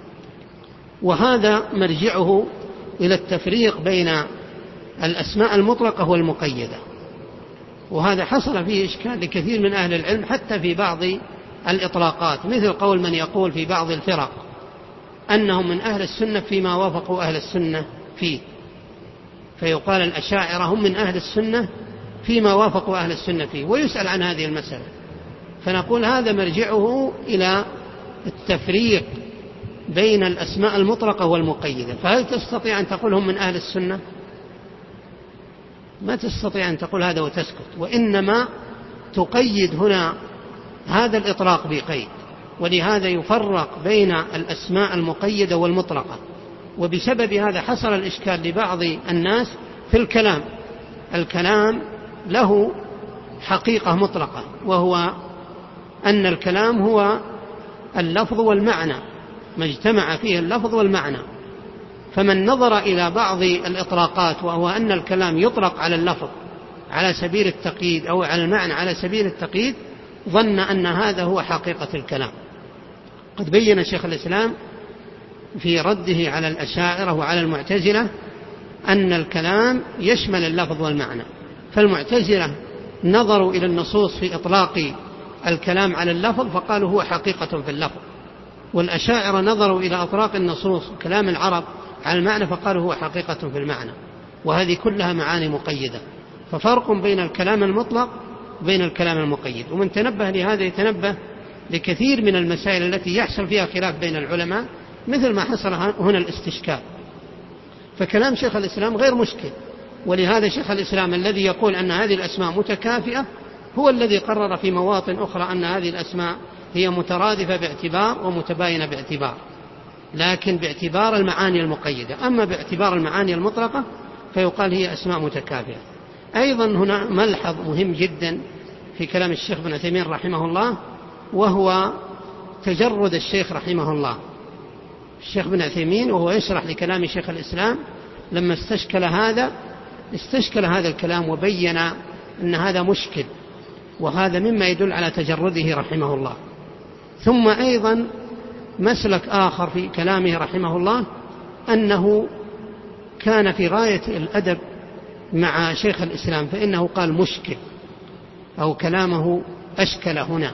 وهذا مرجعه إلى التفريق بين الأسماء المطلقة والمقيدة، وهذا حصل فيه إشكال لكثير من أهل العلم حتى في بعض الإطلاقات، مثل قول من يقول في بعض الفرق أنهم من أهل السنة فيما وافقوا أهل السنة فيه، فيقال الأشاعرة هم من أهل السنة فيما وافقوا أهل السنة فيه، ويسأل عن هذه المسألة، فنقول هذا مرجعه إلى التفريق بين الأسماء المطلقة والمقيدة. فهل تستطيع أن تقول هم من أهل السنة؟ ما تستطيع أن تقول هذا وتسكت، وإنما تقيد هنا هذا الإطلاق بقيد، ولهذا يفرق بين الأسماء المقيدة والمطلقة. وبسبب هذا حصل الإشكال لبعض الناس في الكلام. الكلام له حقيقة مطلقة، وهو أن الكلام هو اللفظ والمعنى، ما اجتمع فيه اللفظ والمعنى. فمن نظر إلى بعض الإطلاقات وهو أن الكلام يطلق على اللفظ على سبيل التقييد أو على المعنى على سبيل التقييد، ظن أن هذا هو حقيقة الكلام. قد بين شيخ الإسلام في رده على الأشاعرة وعلى المعتزلة أن الكلام يشمل اللفظ والمعنى، فالمعتزلة نظروا إلى النصوص في إطلاق الكلام على اللفظ فقالوا هو حقيقة في اللفظ، والأشاعرة نظروا إلى إطلاق النصوص كلام العرب على المعنى فقالوا هو حقيقة في المعنى، وهذه كلها معاني مقيدة. ففرق بين الكلام المطلق وبين الكلام المقيد. ومن تنبه لهذا يتنبه لكثير من المسائل التي يحصل فيها خلاف بين العلماء، مثل ما حصل هنا الاستشكال. فكلام شيخ الإسلام غير مشكل، ولهذا شيخ الإسلام الذي يقول أن هذه الأسماء متكافئة هو الذي قرر في مواطن أخرى أن هذه الأسماء هي مترادفة باعتبار ومتباينة باعتبار، لكن باعتبار المعاني المقيدة. أما باعتبار المعاني المطلقة فيقال هي أسماء متكافئة. أيضا هنا ملحظ مهم جدا في كلام الشيخ ابن عثيمين رحمه الله، وهو تجرد الشيخ رحمه الله. الشيخ ابن عثيمين وهو يشرح لكلام شيخ الإسلام لما استشكل هذا الكلام وبين أن هذا مشكل، وهذا مما يدل على تجرده رحمه الله. ثم أيضا مسلك آخر في كلامه رحمه الله أنه كان في غاية الأدب مع شيخ الإسلام، فإنه قال مشكل أو كلامه أشكل هنا،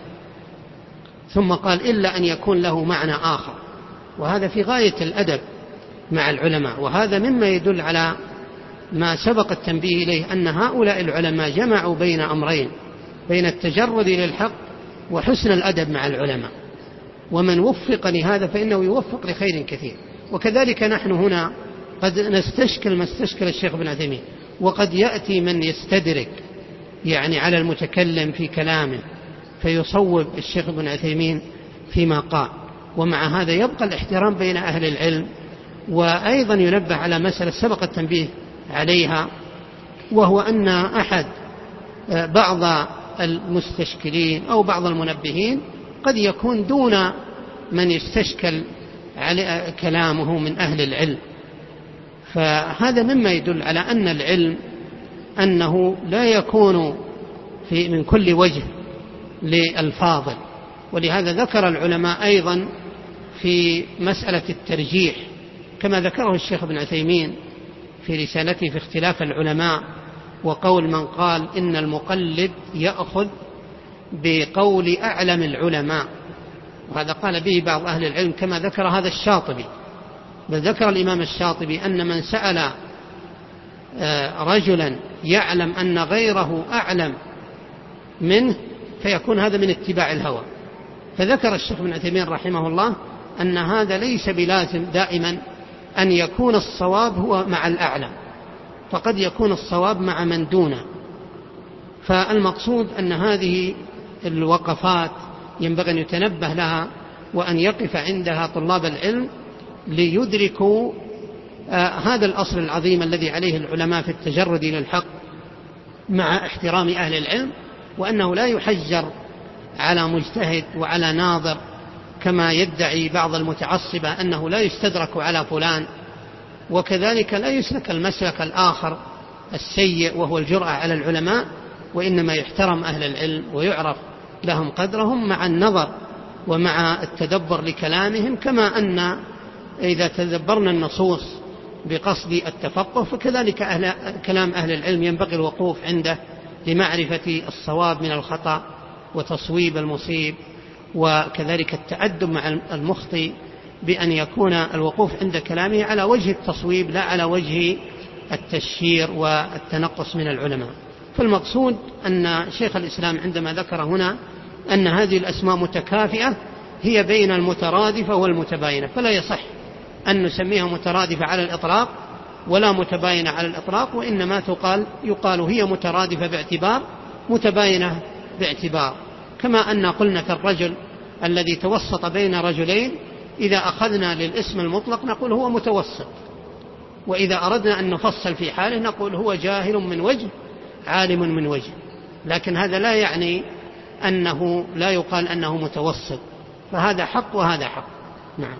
ثم قال إلا أن يكون له معنى آخر، وهذا في غاية الأدب مع العلماء. وهذا مما يدل على ما سبق التنبيه إليه، أن هؤلاء العلماء جمعوا بين أمرين، بين التجرد للحق وحسن الأدب مع العلماء، ومن وفق لهذا فإنه يوفق لخير كثير. وكذلك نحن هنا قد نستشكل ما استشكل الشيخ ابن عثيمين، وقد يأتي من يستدرك يعني على المتكلم في كلامه فيصوب الشيخ ابن عثيمين فيما قال. ومع هذا يبقى الاحترام بين أهل العلم. وأيضا ينبه على مسألة سبق التنبيه عليها، وهو أن بعض المستشكلين أو بعض المنبهين قد يكون دون من يستشكل على كلامه من أهل العلم. فهذا مما يدل على أن العلم أنه لا يكون من كل وجه للفاضل. ولهذا ذكر العلماء أيضا في مسألة الترجيح كما ذكره الشيخ ابن عثيمين في رسالته في اختلاف العلماء، وقول من قال إن المقلد يأخذ بقول أعلم العلماء، وهذا قال به بعض أهل العلم كما ذكر هذا الشاطبي. بل ذكر الإمام الشاطبي أن من سأل رجلا يعلم أن غيره أعلم منه فيكون هذا من اتباع الهوى. فذكر الشيخ ابن عثيمين رحمه الله أن هذا ليس بلازم دائما أن يكون الصواب هو مع الأعلم، فقد يكون الصواب مع من دونه. فالمقصود أن هذه الوقفات ينبغي أن يتنبه لها وأن يقف عندها طلاب العلم ليدركوا هذا الأصل العظيم الذي عليه العلماء في التجرد للحق مع احترام أهل العلم، وأنه لا يحجر على مجتهد وعلى ناظر كما يدعي بعض المتعصبة أنه لا يستدرك على فلان، وكذلك لا يسلك المسلك الآخر السيء وهو الجرأة على العلماء، وإنما يحترم أهل العلم ويعرف لهم قدرهم مع النظر ومع التدبر لكلامهم، كما أن إذا تدبرنا النصوص بقصد التفقه فكذلك كلام أهل العلم ينبغي الوقوف عنده لمعرفة الصواب من الخطأ وتصويب المصيب، وكذلك التأدب مع المخطئ بأن يكون الوقوف عند كلامه على وجه التصويب لا على وجه التشهير والتنقص من العلماء. فالمقصود أن شيخ الإسلام عندما ذكر هنا أن هذه الأسماء متكافئة هي بين المترادفة والمتباينة، فلا يصح أن نسميها مترادفة على الإطلاق ولا متباينة على الإطلاق، وإنما يقال هي مترادفة باعتبار، متباينة باعتبار، كما أن قلنا في الرجل الذي توسط بين رجلين إذا أخذنا للاسم المطلق نقول هو متوسط، وإذا أردنا أن نفصل في حاله نقول هو جاهل من وجه عالم من وجه، لكن هذا لا يعني أنه لا يقال أنه متوسط، فهذا حق وهذا حق. نعم.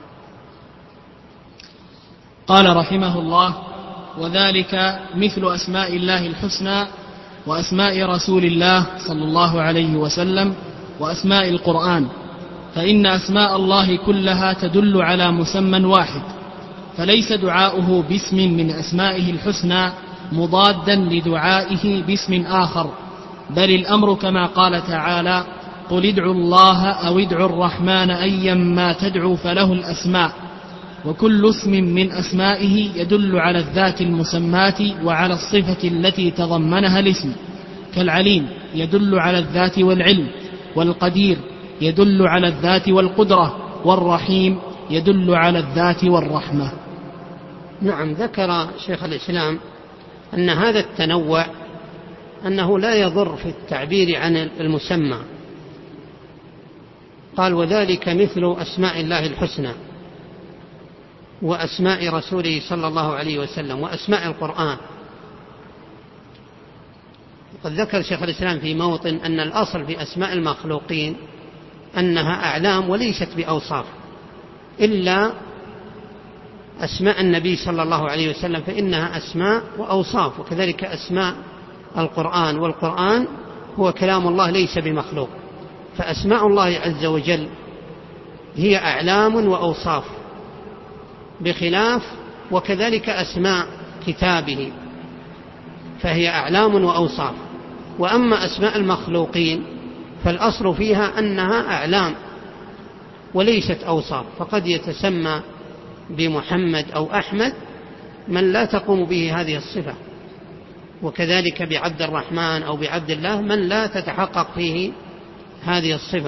قال رحمه الله: وذلك مثل أسماء الله الحسنى وأسماء رسول الله صلى الله عليه وسلم وأسماء القرآن، فإن أسماء الله كلها تدل على مسمى واحد، فليس دعاؤه باسم من أسمائه الحسنى مضادا لدعائه باسم آخر، بل الأمر كما قال تعالى: قل ادعوا الله أو ادعوا الرحمن أيا ما تدعوا فله الأسماء، وكل اسم من أسمائه يدل على الذات المسماة وعلى الصفة التي تضمنها الاسم، كالعليم يدل على الذات والعلم، والقدير يدل على الذات والقدرة، والرحيم يدل على الذات والرحمة. نعم. ذكر شيخ الإسلام أن هذا التنوع أنه لا يضر في التعبير عن المسمى. قال: وذلك مثل أسماء الله الحسنى وأسماء رسوله صلى الله عليه وسلم وأسماء القرآن. قد ذكر شيخ الإسلام في موطن أن الأصل في أسماء المخلوقين أنها أعلام وليست بأوصاف، إلا أسماء النبي صلى الله عليه وسلم فإنها أسماء وأوصاف، وكذلك أسماء القرآن، والقرآن هو كلام الله ليس بمخلوق، فأسماء الله عز وجل هي أعلام وأوصاف بخلاف، وكذلك أسماء كتابه فهي أعلام وأوصاف. وأما أسماء المخلوقين فالأصل فيها أنها أعلام وليست أوصاف، فقد يتسمى بمحمد أو أحمد من لا تقوم به هذه الصفة، وكذلك بعبد الرحمن أو بعبد الله من لا تتحقق فيه هذه الصفة.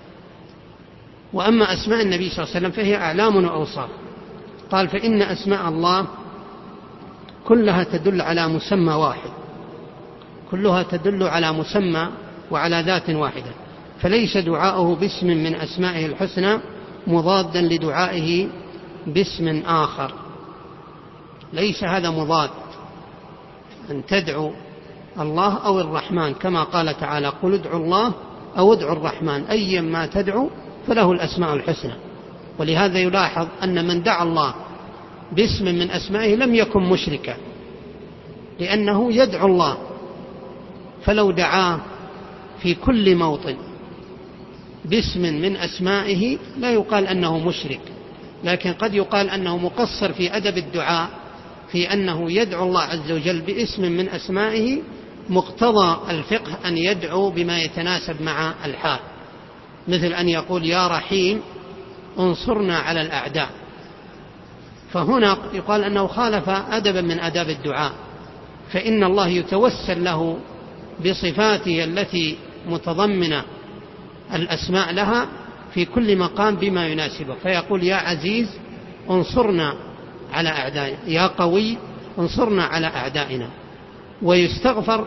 وأما أسماء النبي صلى الله عليه وسلم فهي أعلام وأوصاف. قال: فإن أسماء الله كلها تدل على مسمى واحد، كلها تدل على مسمى وعلى ذات واحدة، فليس دعاؤه باسم من أسمائه الحسنى مضادا لدعائه باسم آخر، ليس هذا مضاد، أن تدعو الله أو الرحمن، كما قال تعالى: قل ادعوا الله أو ادعوا الرحمن أيا ما تدعو فله الأسماء الحسنى. ولهذا يلاحظ أن من دعا الله باسم من أسمائه لم يكن مشركا، لأنه يدعو الله، فلو دعاه في كل موطن باسم من أسمائه لا يقال أنه مشرك، لكن قد يقال أنه مقصر في أدب الدعاء، في أنه يدعو الله عز وجل باسم من أسمائه، مقتضى الفقه أن يدعو بما يتناسب مع الحال، مثل أن يقول: يا رحيم انصرنا على الأعداء، فهنا يقال أنه خالف أدبا من أداب الدعاء، فإن الله يتوسل له بصفاته التي متضمنة الأسماء لها في كل مقام بما يناسبه، فيقول: يا عزيز انصرنا على أعدائنا، يا قوي انصرنا على أعدائنا، ويستغفر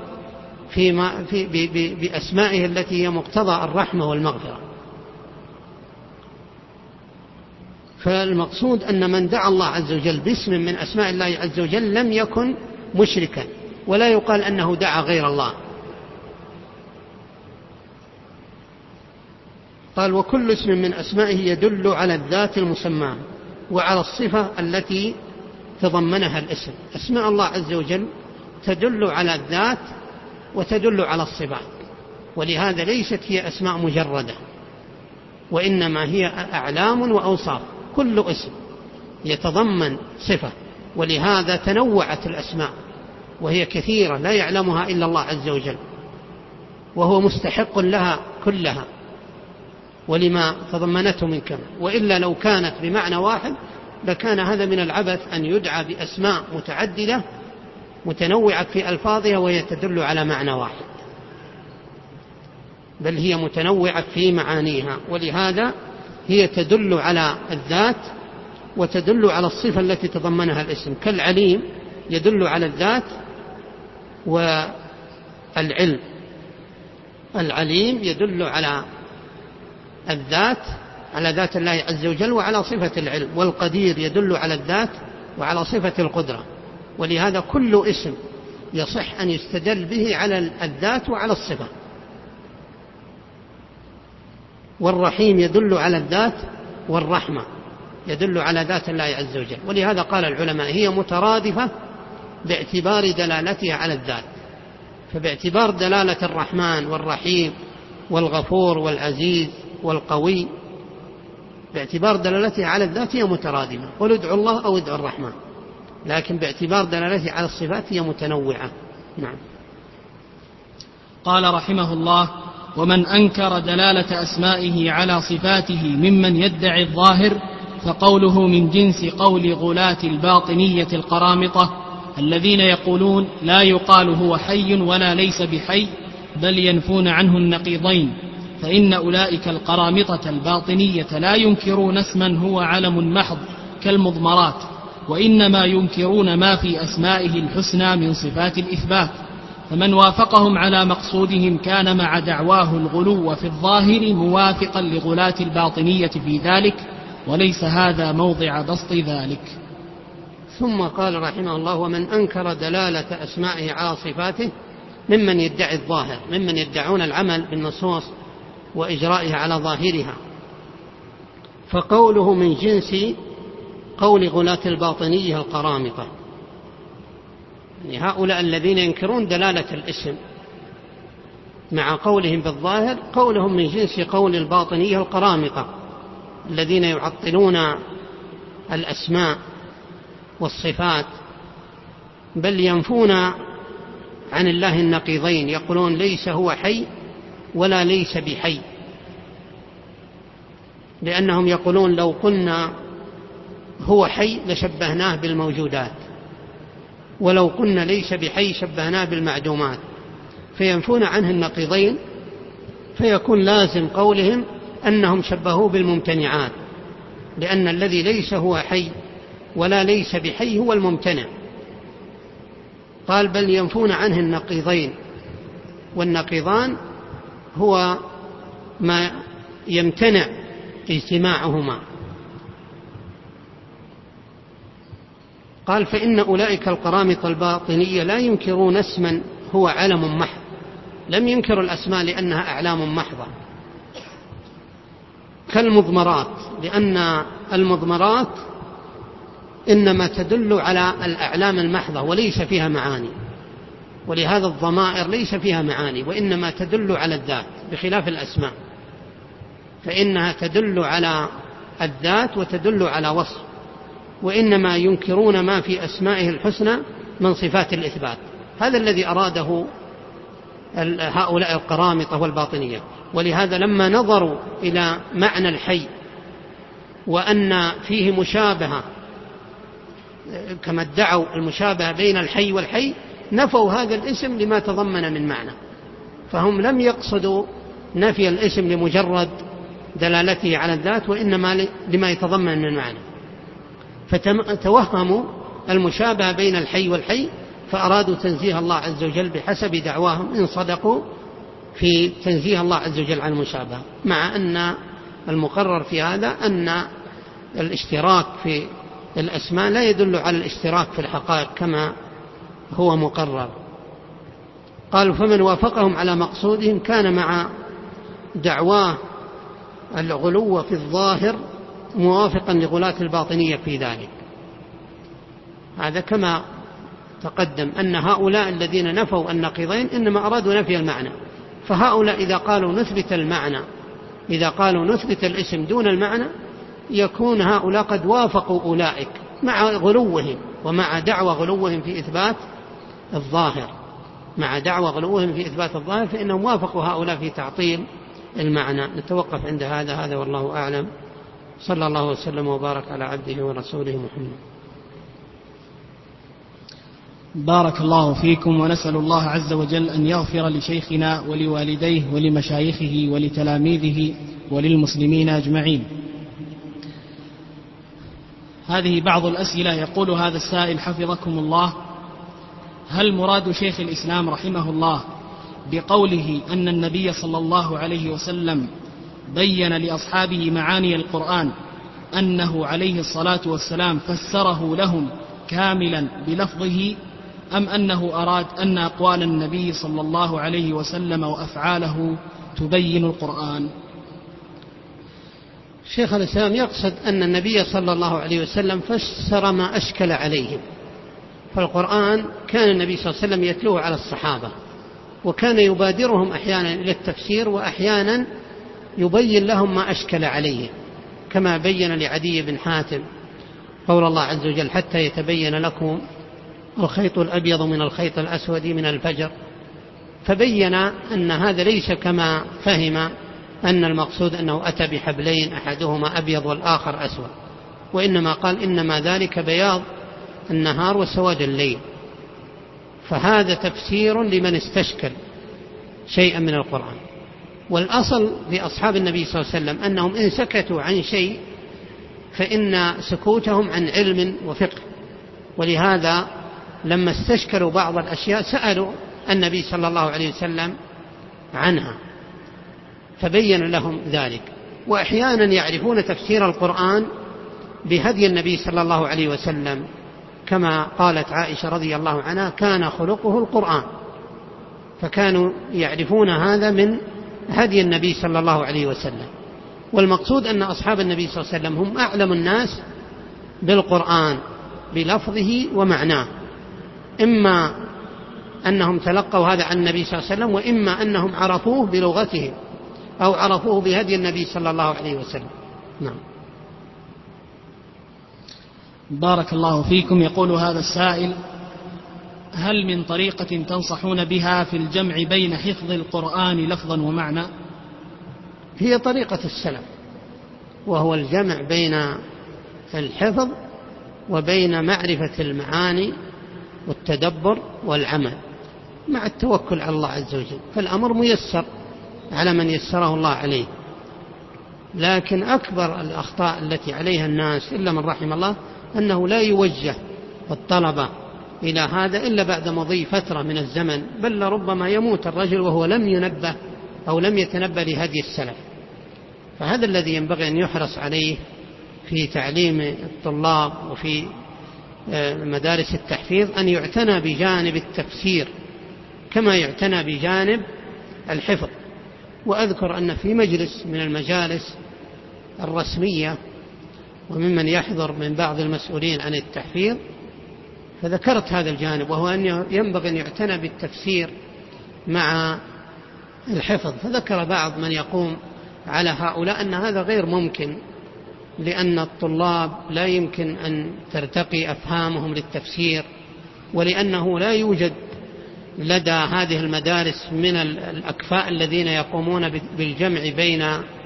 بأسمائه التي هي مقتضى الرحمة والمغفرة. فالمقصود أن من دعا الله عز وجل باسم من أسماء الله عز وجل لم يكن مشركا، ولا يقال أنه دعا غير الله. قال وكل اسم من أسمائه يدل على الذات المسمى وعلى الصفة التي تضمنها الاسم. أسماء الله عز وجل تدل على الذات وتدل على الصفات، ولهذا ليست هي أسماء مجردة، وإنما هي أعلام وأوصاف، كل اسم يتضمن صفة، ولهذا تنوعت الأسماء وهي كثيرة لا يعلمها إلا الله عز وجل، وهو مستحق لها كلها ولما تضمنته من كمال. وإلا لو كانت بمعنى واحد لكان هذا من العبث أن يدعى بأسماء متعددة متنوعة في ألفاظها وهي تدل على معنى واحد، بل هي متنوعة في معانيها. ولهذا هي تدل على الذات وتدل على الصفة التي تضمنها الاسم، كالعليم يدل على الذات والعلم. العليم يدل على الذات، على ذات الله عز وجل وعلى صفة العلم، والقدير يدل على الذات وعلى صفة القدرة. ولهذا كل اسم يصح أن يستدل به على الذات وعلى الصفة. والرحيم يدل على الذات، والرحمة يدل على ذات الله عز وجل. ولهذا قال العلماء هي مترادفة باعتبار دلالتها على الذات، فباعتبار دلالة الرحمن والرحيم والغفور والعزيز والقوي، باعتبار دلالتها على الذات هي مترادفة، قل ادعوا الله أو ادعوا الرحمن، لكن باعتبار دلالتها على الصفات هي متنوعة. نعم. قال رحمه الله: ومن أنكر دلالة أسمائه على صفاته ممن يدعي الظاهر فقوله من جنس قول غلاة الباطنية القرامطة الذين يقولون لا يقال هو حي ولا ليس بحي، بل ينفون عنه النقيضين، فإن أولئك القرامطة الباطنية لا ينكرون اسما هو علم محض كالمضمرات، وإنما ينكرون ما في أسمائه الحسنى من صفات الإثبات. فمن وافقهم على مقصودهم كان مع دعواه الغلو في الظاهر موافقا لغلاة الباطنية في ذلك، وليس هذا موضع بسط ذلك. ثم قال رحمه الله: ومن أنكر دلالة أسمائه على صفاته ممن يدعي الظاهر، ممن يدعون العمل بالنصوص وإجرائها على ظاهرها، فقوله من جنس قول غلاة الباطنية القرامطة، يعني هؤلاء الذين ينكرون دلالة الاسم مع قولهم بالظاهر، قولهم من جنس قول الباطنية القرامطة الذين يعطلون الأسماء والصفات، بل ينفون عن الله النقيضين، يقولون ليس هو حي ولا ليس بحي، لأنهم يقولون لو قلنا هو حي لشبهناه بالموجودات، ولو قلنا ليس بحي شبهناه بالمعدومات، فينفون عنه النقيضين، فيكون لازم قولهم أنهم شبهوه بالممتنعات، لأن الذي ليس هو حي ولا ليس بحي هو الممتنع. قال بل ينفون عنه النقيضين، والنقيضان هو ما يمتنع اجتماعهما. قال فإن أولئك القرامطة الباطنية لا ينكرون اسما هو علم محض، لم ينكروا الأسماء لأنها أعلام محضة، كالمضمرات، لأن المضمرات إنما تدل على الأعلام المحضة وليس فيها معاني، ولهذا الضمائر ليس فيها معاني وإنما تدل على الذات، بخلاف الأسماء فإنها تدل على الذات وتدل على وصف، وإنما ينكرون ما في أسمائه الحسنى من صفات الإثبات. هذا الذي أراده هؤلاء القرامطة والباطنية. ولهذا لما نظروا إلى معنى الحي وأن فيه مشابهة كما ادعوا المشابهة بين الحي والحي، نفوا هذا الاسم لما تضمن من معنى، فهم لم يقصدوا نفي الاسم لمجرد دلالته على الذات، وإنما لما يتضمن من معنى، فتوهموا المشابهة بين الحي والحي، فأرادوا تنزيه الله عز وجل بحسب دعواهم إن صدقوا في تنزيه الله عز وجل عن المشابهة، مع أن المقرر في هذا أن الاشتراك في الأسماء لا يدل على الاشتراك في الحقائق كما هو مقرر، قالوا فمن وافقهم على مقصودهم كان مع دعواه الغلو في الظاهر موافقا لغلاة الباطنية في ذلك. هذا كما تقدم أن هؤلاء الذين نفوا النقيضين إنما أرادوا نفي المعنى، فهؤلاء إذا قالوا نثبت المعنى، إذا قالوا نثبت الاسم دون المعنى، يكون هؤلاء قد وافقوا أولئك مع غلوهم ومع دعوى غلوهم في إثبات الظاهر، مع دعوى غلوهم في إثبات الظاهر، فإنهم وافقوا هؤلاء في تعطيل المعنى. نتوقف عند هذا والله أعلم. صلى الله وسلم وبارك على عبده ورسوله محمد. بارك الله فيكم، ونسأل الله عز وجل أن يغفر لشيخنا ولوالديه ولمشايخه ولتلاميذه وللمسلمين أجمعين. هذه بعض الأسئلة. يقول هذا السائل حفظكم الله: هل مراد شيخ الإسلام رحمه الله بقوله أن النبي صلى الله عليه وسلم بين لأصحابه معاني القرآن أنه عليه الصلاة والسلام فسره لهم كاملا بلفظه، أم أنه أراد أن أقوال النبي صلى الله عليه وسلم وأفعاله تبين القرآن؟ شيخ الإسلام يقصد أن النبي صلى الله عليه وسلم فسر ما أشكل عليهم، فالقرآن كان النبي صلى الله عليه وسلم يتلوه على الصحابة، وكان يبادرهم أحيانا إلى التفسير وأحيانا يبين لهم ما أشكل عليهم، كما بين لعدي بن حاتم قول الله عز وجل: حتى يتبين لكم الخيط الأبيض من الخيط الأسود من الفجر، فبين أن هذا ليس كما فهم أن المقصود أنه أتى بحبلين أحدهما أبيض والآخر أسود، وإنما قال إنما ذلك بياض النهار وسواد الليل. فهذا تفسير لمن استشكل شيئا من القرآن. والأصل لأصحاب النبي صلى الله عليه وسلم أنهم إن سكتوا عن شيء فإن سكوتهم عن علم وفقه، ولهذا لما استشكلوا بعض الأشياء سألوا النبي صلى الله عليه وسلم عنها فبين لهم ذلك. وأحيانا يعرفون تفسير القرآن بهدي النبي صلى الله عليه وسلم، كما قالت عائشة رضي الله عنها: كان خلقه القرآن، فكانوا يعرفون هذا من هدي النبي صلى الله عليه وسلم. والمقصود أن أصحاب النبي صلى الله عليه وسلم هم أعلم الناس بالقرآن بلفظه ومعناه، إما أنهم تلقوا هذا عن النبي صلى الله عليه وسلم، وإما أنهم عرفوه بلغتهم أو عرفوه بهدي النبي صلى الله عليه وسلم. نعم. بارك الله فيكم. يقول هذا السائل: هل من طريقة تنصحون بها في الجمع بين حفظ القرآن لفظا ومعنى؟ هي طريقة السلف، وهو الجمع بين الحفظ وبين معرفة المعاني والتدبر والعمل مع التوكل على الله عز وجل، فالأمر ميسر على من يسره الله عليه. لكن أكبر الأخطاء التي عليها الناس إلا من رحم الله أنه لا يوجه الطلبة إلى هذا إلا بعد مضي فترة من الزمن، بل لربما يموت الرجل وهو لم ينبه أو لم يتنبه لهدي السلف. فهذا الذي ينبغي أن يحرص عليه في تعليم الطلاب وفي مدارس التحفيظ، أن يعتنى بجانب التفسير كما يعتنى بجانب الحفظ. وأذكر أن في مجلس من المجالس الرسمية وممن يحضر من بعض المسؤولين عن التحفيظ فذكرت هذا الجانب، وهو أن ينبغي أن يعتنى بالتفسير مع الحفظ. فذكر بعض من يقوم على هؤلاء أن هذا غير ممكن، لأن الطلاب لا يمكن أن ترتقي أفهامهم للتفسير، ولأنه لا يوجد لدى هذه المدارس من الأكفاء الذين يقومون بالجمع بين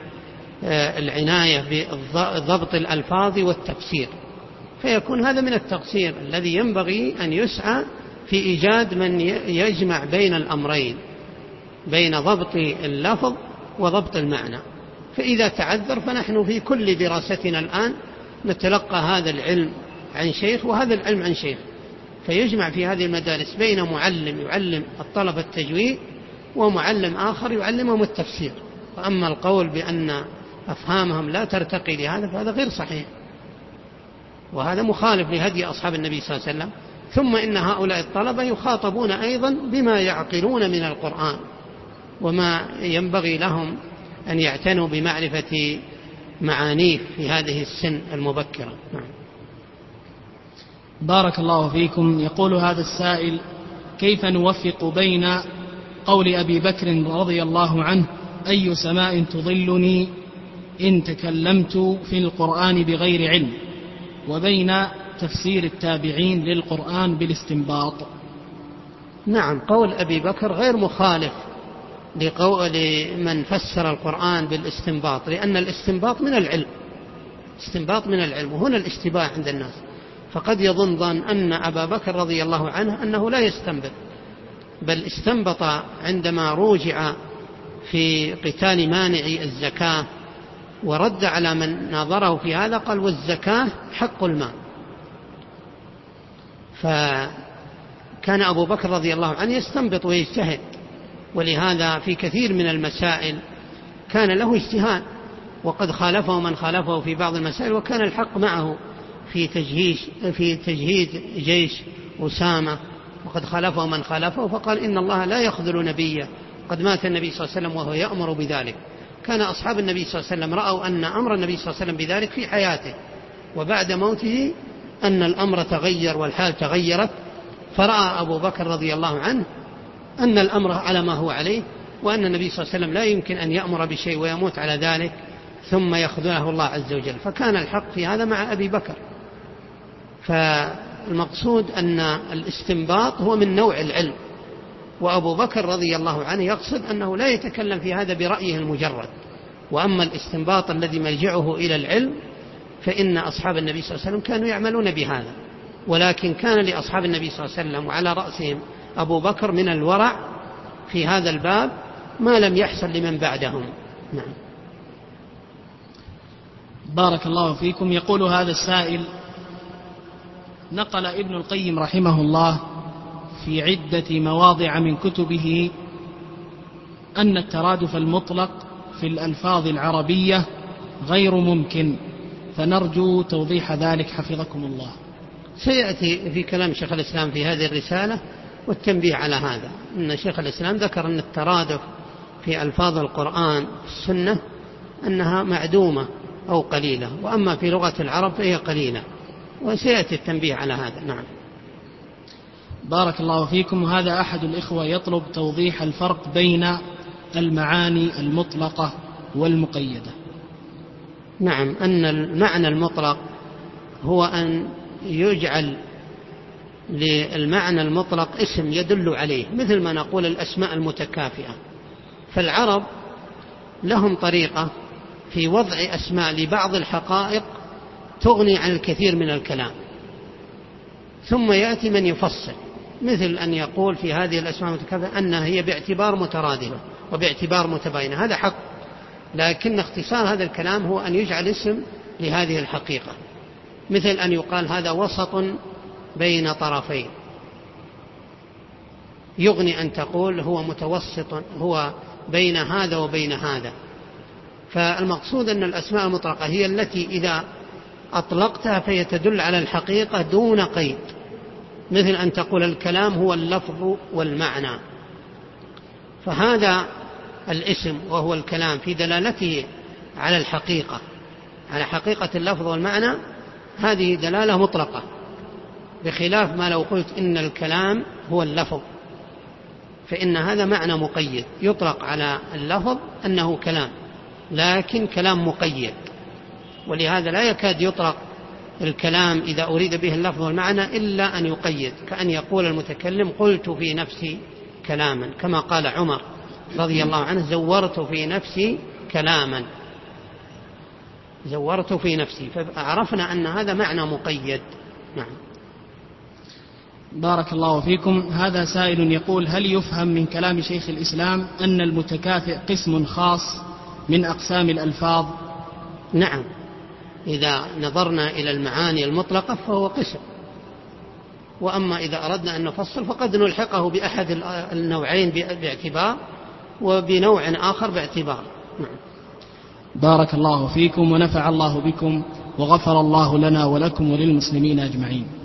العناية بضبط الألفاظ والتفسير، فيكون هذا من التقصير الذي ينبغي أن يسعى في إيجاد من يجمع بين الأمرين، بين ضبط اللفظ وضبط المعنى. فإذا تعذر فنحن في كل دراستنا الآن نتلقى هذا العلم عن شيخ وهذا العلم عن شيخ، فيجمع في هذه المدارس بين معلم يعلم الطلبة التجويد ومعلم آخر يعلمهم التفسير. وأما القول بأن أفهامهم لا ترتقي لهذا فهذا غير صحيح، وهذا مخالف لهدي أصحاب النبي صلى الله عليه وسلم ثم إن هؤلاء الطلبة يخاطبون أيضا بما يعقلون من القرآن، وما ينبغي لهم أن يعتنوا بمعرفة معانيه في هذه السن المبكرة. بارك الله فيكم. يقول هذا السائل: كيف نوفق بين قول أبي بكر رضي الله عنه أي سماء تظلني إن تكلمت في القرآن بغير علم، وبين تفسير التابعين للقرآن بالاستنباط؟ نعم، قول أبي بكر غير مخالف لقول من فسر القرآن بالاستنباط، لأن الاستنباط من العلم، استنباط من العلم، وهنا الاشتباه عند الناس، فقد يظن أن أبا بكر رضي الله عنه أنه لا يستنبط، بل استنبط عندما روجع في قتال مانعي الزكاة ورد على من ناظره في هذا، قال والزكاة حق المال. فكان أبو بكر رضي الله عنه يستنبط ويجتهد، ولهذا في كثير من المسائل كان له اجتهاد، وقد خالفه من خالفه في بعض المسائل، وكان الحق معه في تجهيز جيش أسامة، وقد خالفه من خالفه، فقال إن الله لا يخذل نبيه، قد مات النبي صلى الله عليه وسلم وهو يأمر بذلك. كان أصحاب النبي صلى الله عليه وسلم رأوا أن أمر النبي صلى الله عليه وسلم بذلك في حياته، وبعد موته أن الأمر تغير والحال تغيرت، فرأى أبو بكر رضي الله عنه أن الأمر على ما هو عليه، وأن النبي صلى الله عليه وسلم لا يمكن أن يأمر بشيء ويموت على ذلك ثم يخذله الله عز وجل، فكان الحق في هذا مع أبي بكر. فالمقصود أن الاستنباط هو من نوع العلم، وأبو بكر رضي الله عنه يقصد أنه لا يتكلم في هذا برأيه المجرد، وأما الاستنباط الذي مرجعه إلى العلم فإن أصحاب النبي صلى الله عليه وسلم كانوا يعملون بهذا، ولكن كان لأصحاب النبي صلى الله عليه وسلم وعلى رأسهم أبو بكر من الورع في هذا الباب ما لم يحصل لمن بعدهم. نعم. بارك الله فيكم. يقول هذا السائل: نقل ابن القيم رحمه الله في عدة مواضع من كتبه أن الترادف المطلق في الألفاظ العربية غير ممكن، فنرجو توضيح ذلك حفظكم الله. سيأتي في كلام شيخ الإسلام في هذه الرسالة والتنبيه على هذا، أن شيخ الإسلام ذكر أن الترادف في ألفاظ القرآن السنة أنها معدومة أو قليلة، وأما في لغة العرب فهي قليلة، وسيأتي التنبيه على هذا. نعم. بارك الله فيكم. هذا أحد الإخوة يطلب توضيح الفرق بين المعاني المطلقة والمقيدة. نعم، أن المعنى المطلق هو أن يجعل للمعنى المطلق اسم يدل عليه، مثل ما نقول الأسماء المتكافئة، فالعرب لهم طريقة في وضع أسماء لبعض الحقائق تغني عن الكثير من الكلام، ثم يأتي من يفصل، مثل أن يقول في هذه الأسماء المتكافئة أنها هي باعتبار مترادفة وباعتبار متباينة، هذا حق، لكن اختصار هذا الكلام هو أن يجعل اسم لهذه الحقيقة، مثل أن يقال هذا وسط بين طرفين، يغني أن تقول هو متوسط، هو بين هذا وبين هذا. فالمقصود أن الأسماء المطلقة هي التي إذا أطلقتها فهي تدل على الحقيقة دون قيد، مثل أن تقول الكلام هو اللفظ والمعنى، فهذا الاسم وهو الكلام في دلالته على الحقيقة، على حقيقة اللفظ والمعنى، هذه دلالة مطلقة، بخلاف ما لو قلت إن الكلام هو اللفظ، فإن هذا معنى مقيد، يطلق على اللفظ أنه كلام، لكن كلام مقيد، ولهذا لا يكاد يطلق الكلام إذا أريد به اللفظ والمعنى إلا أن يقيد، كأن يقول المتكلم قلت في نفسي كلاما، كما قال عمر رضي الله عنه زورت في نفسي كلاما، زورت في نفسي، فعرفنا أن هذا معنى مقيد. نعم. بارك الله فيكم. هذا سائل يقول: هل يفهم من كلام شيخ الإسلام أن المتكافئ قسم خاص من أقسام الألفاظ؟ نعم، إذا نظرنا إلى المعاني المطلقة فهو قسم، وأما إذا أردنا أن نفصل فقد نلحقه بأحد النوعين باعتبار، وبنوع آخر باعتبار. نعم. بارك الله فيكم ونفع الله بكم وغفر الله لنا ولكم وللمسلمين أجمعين.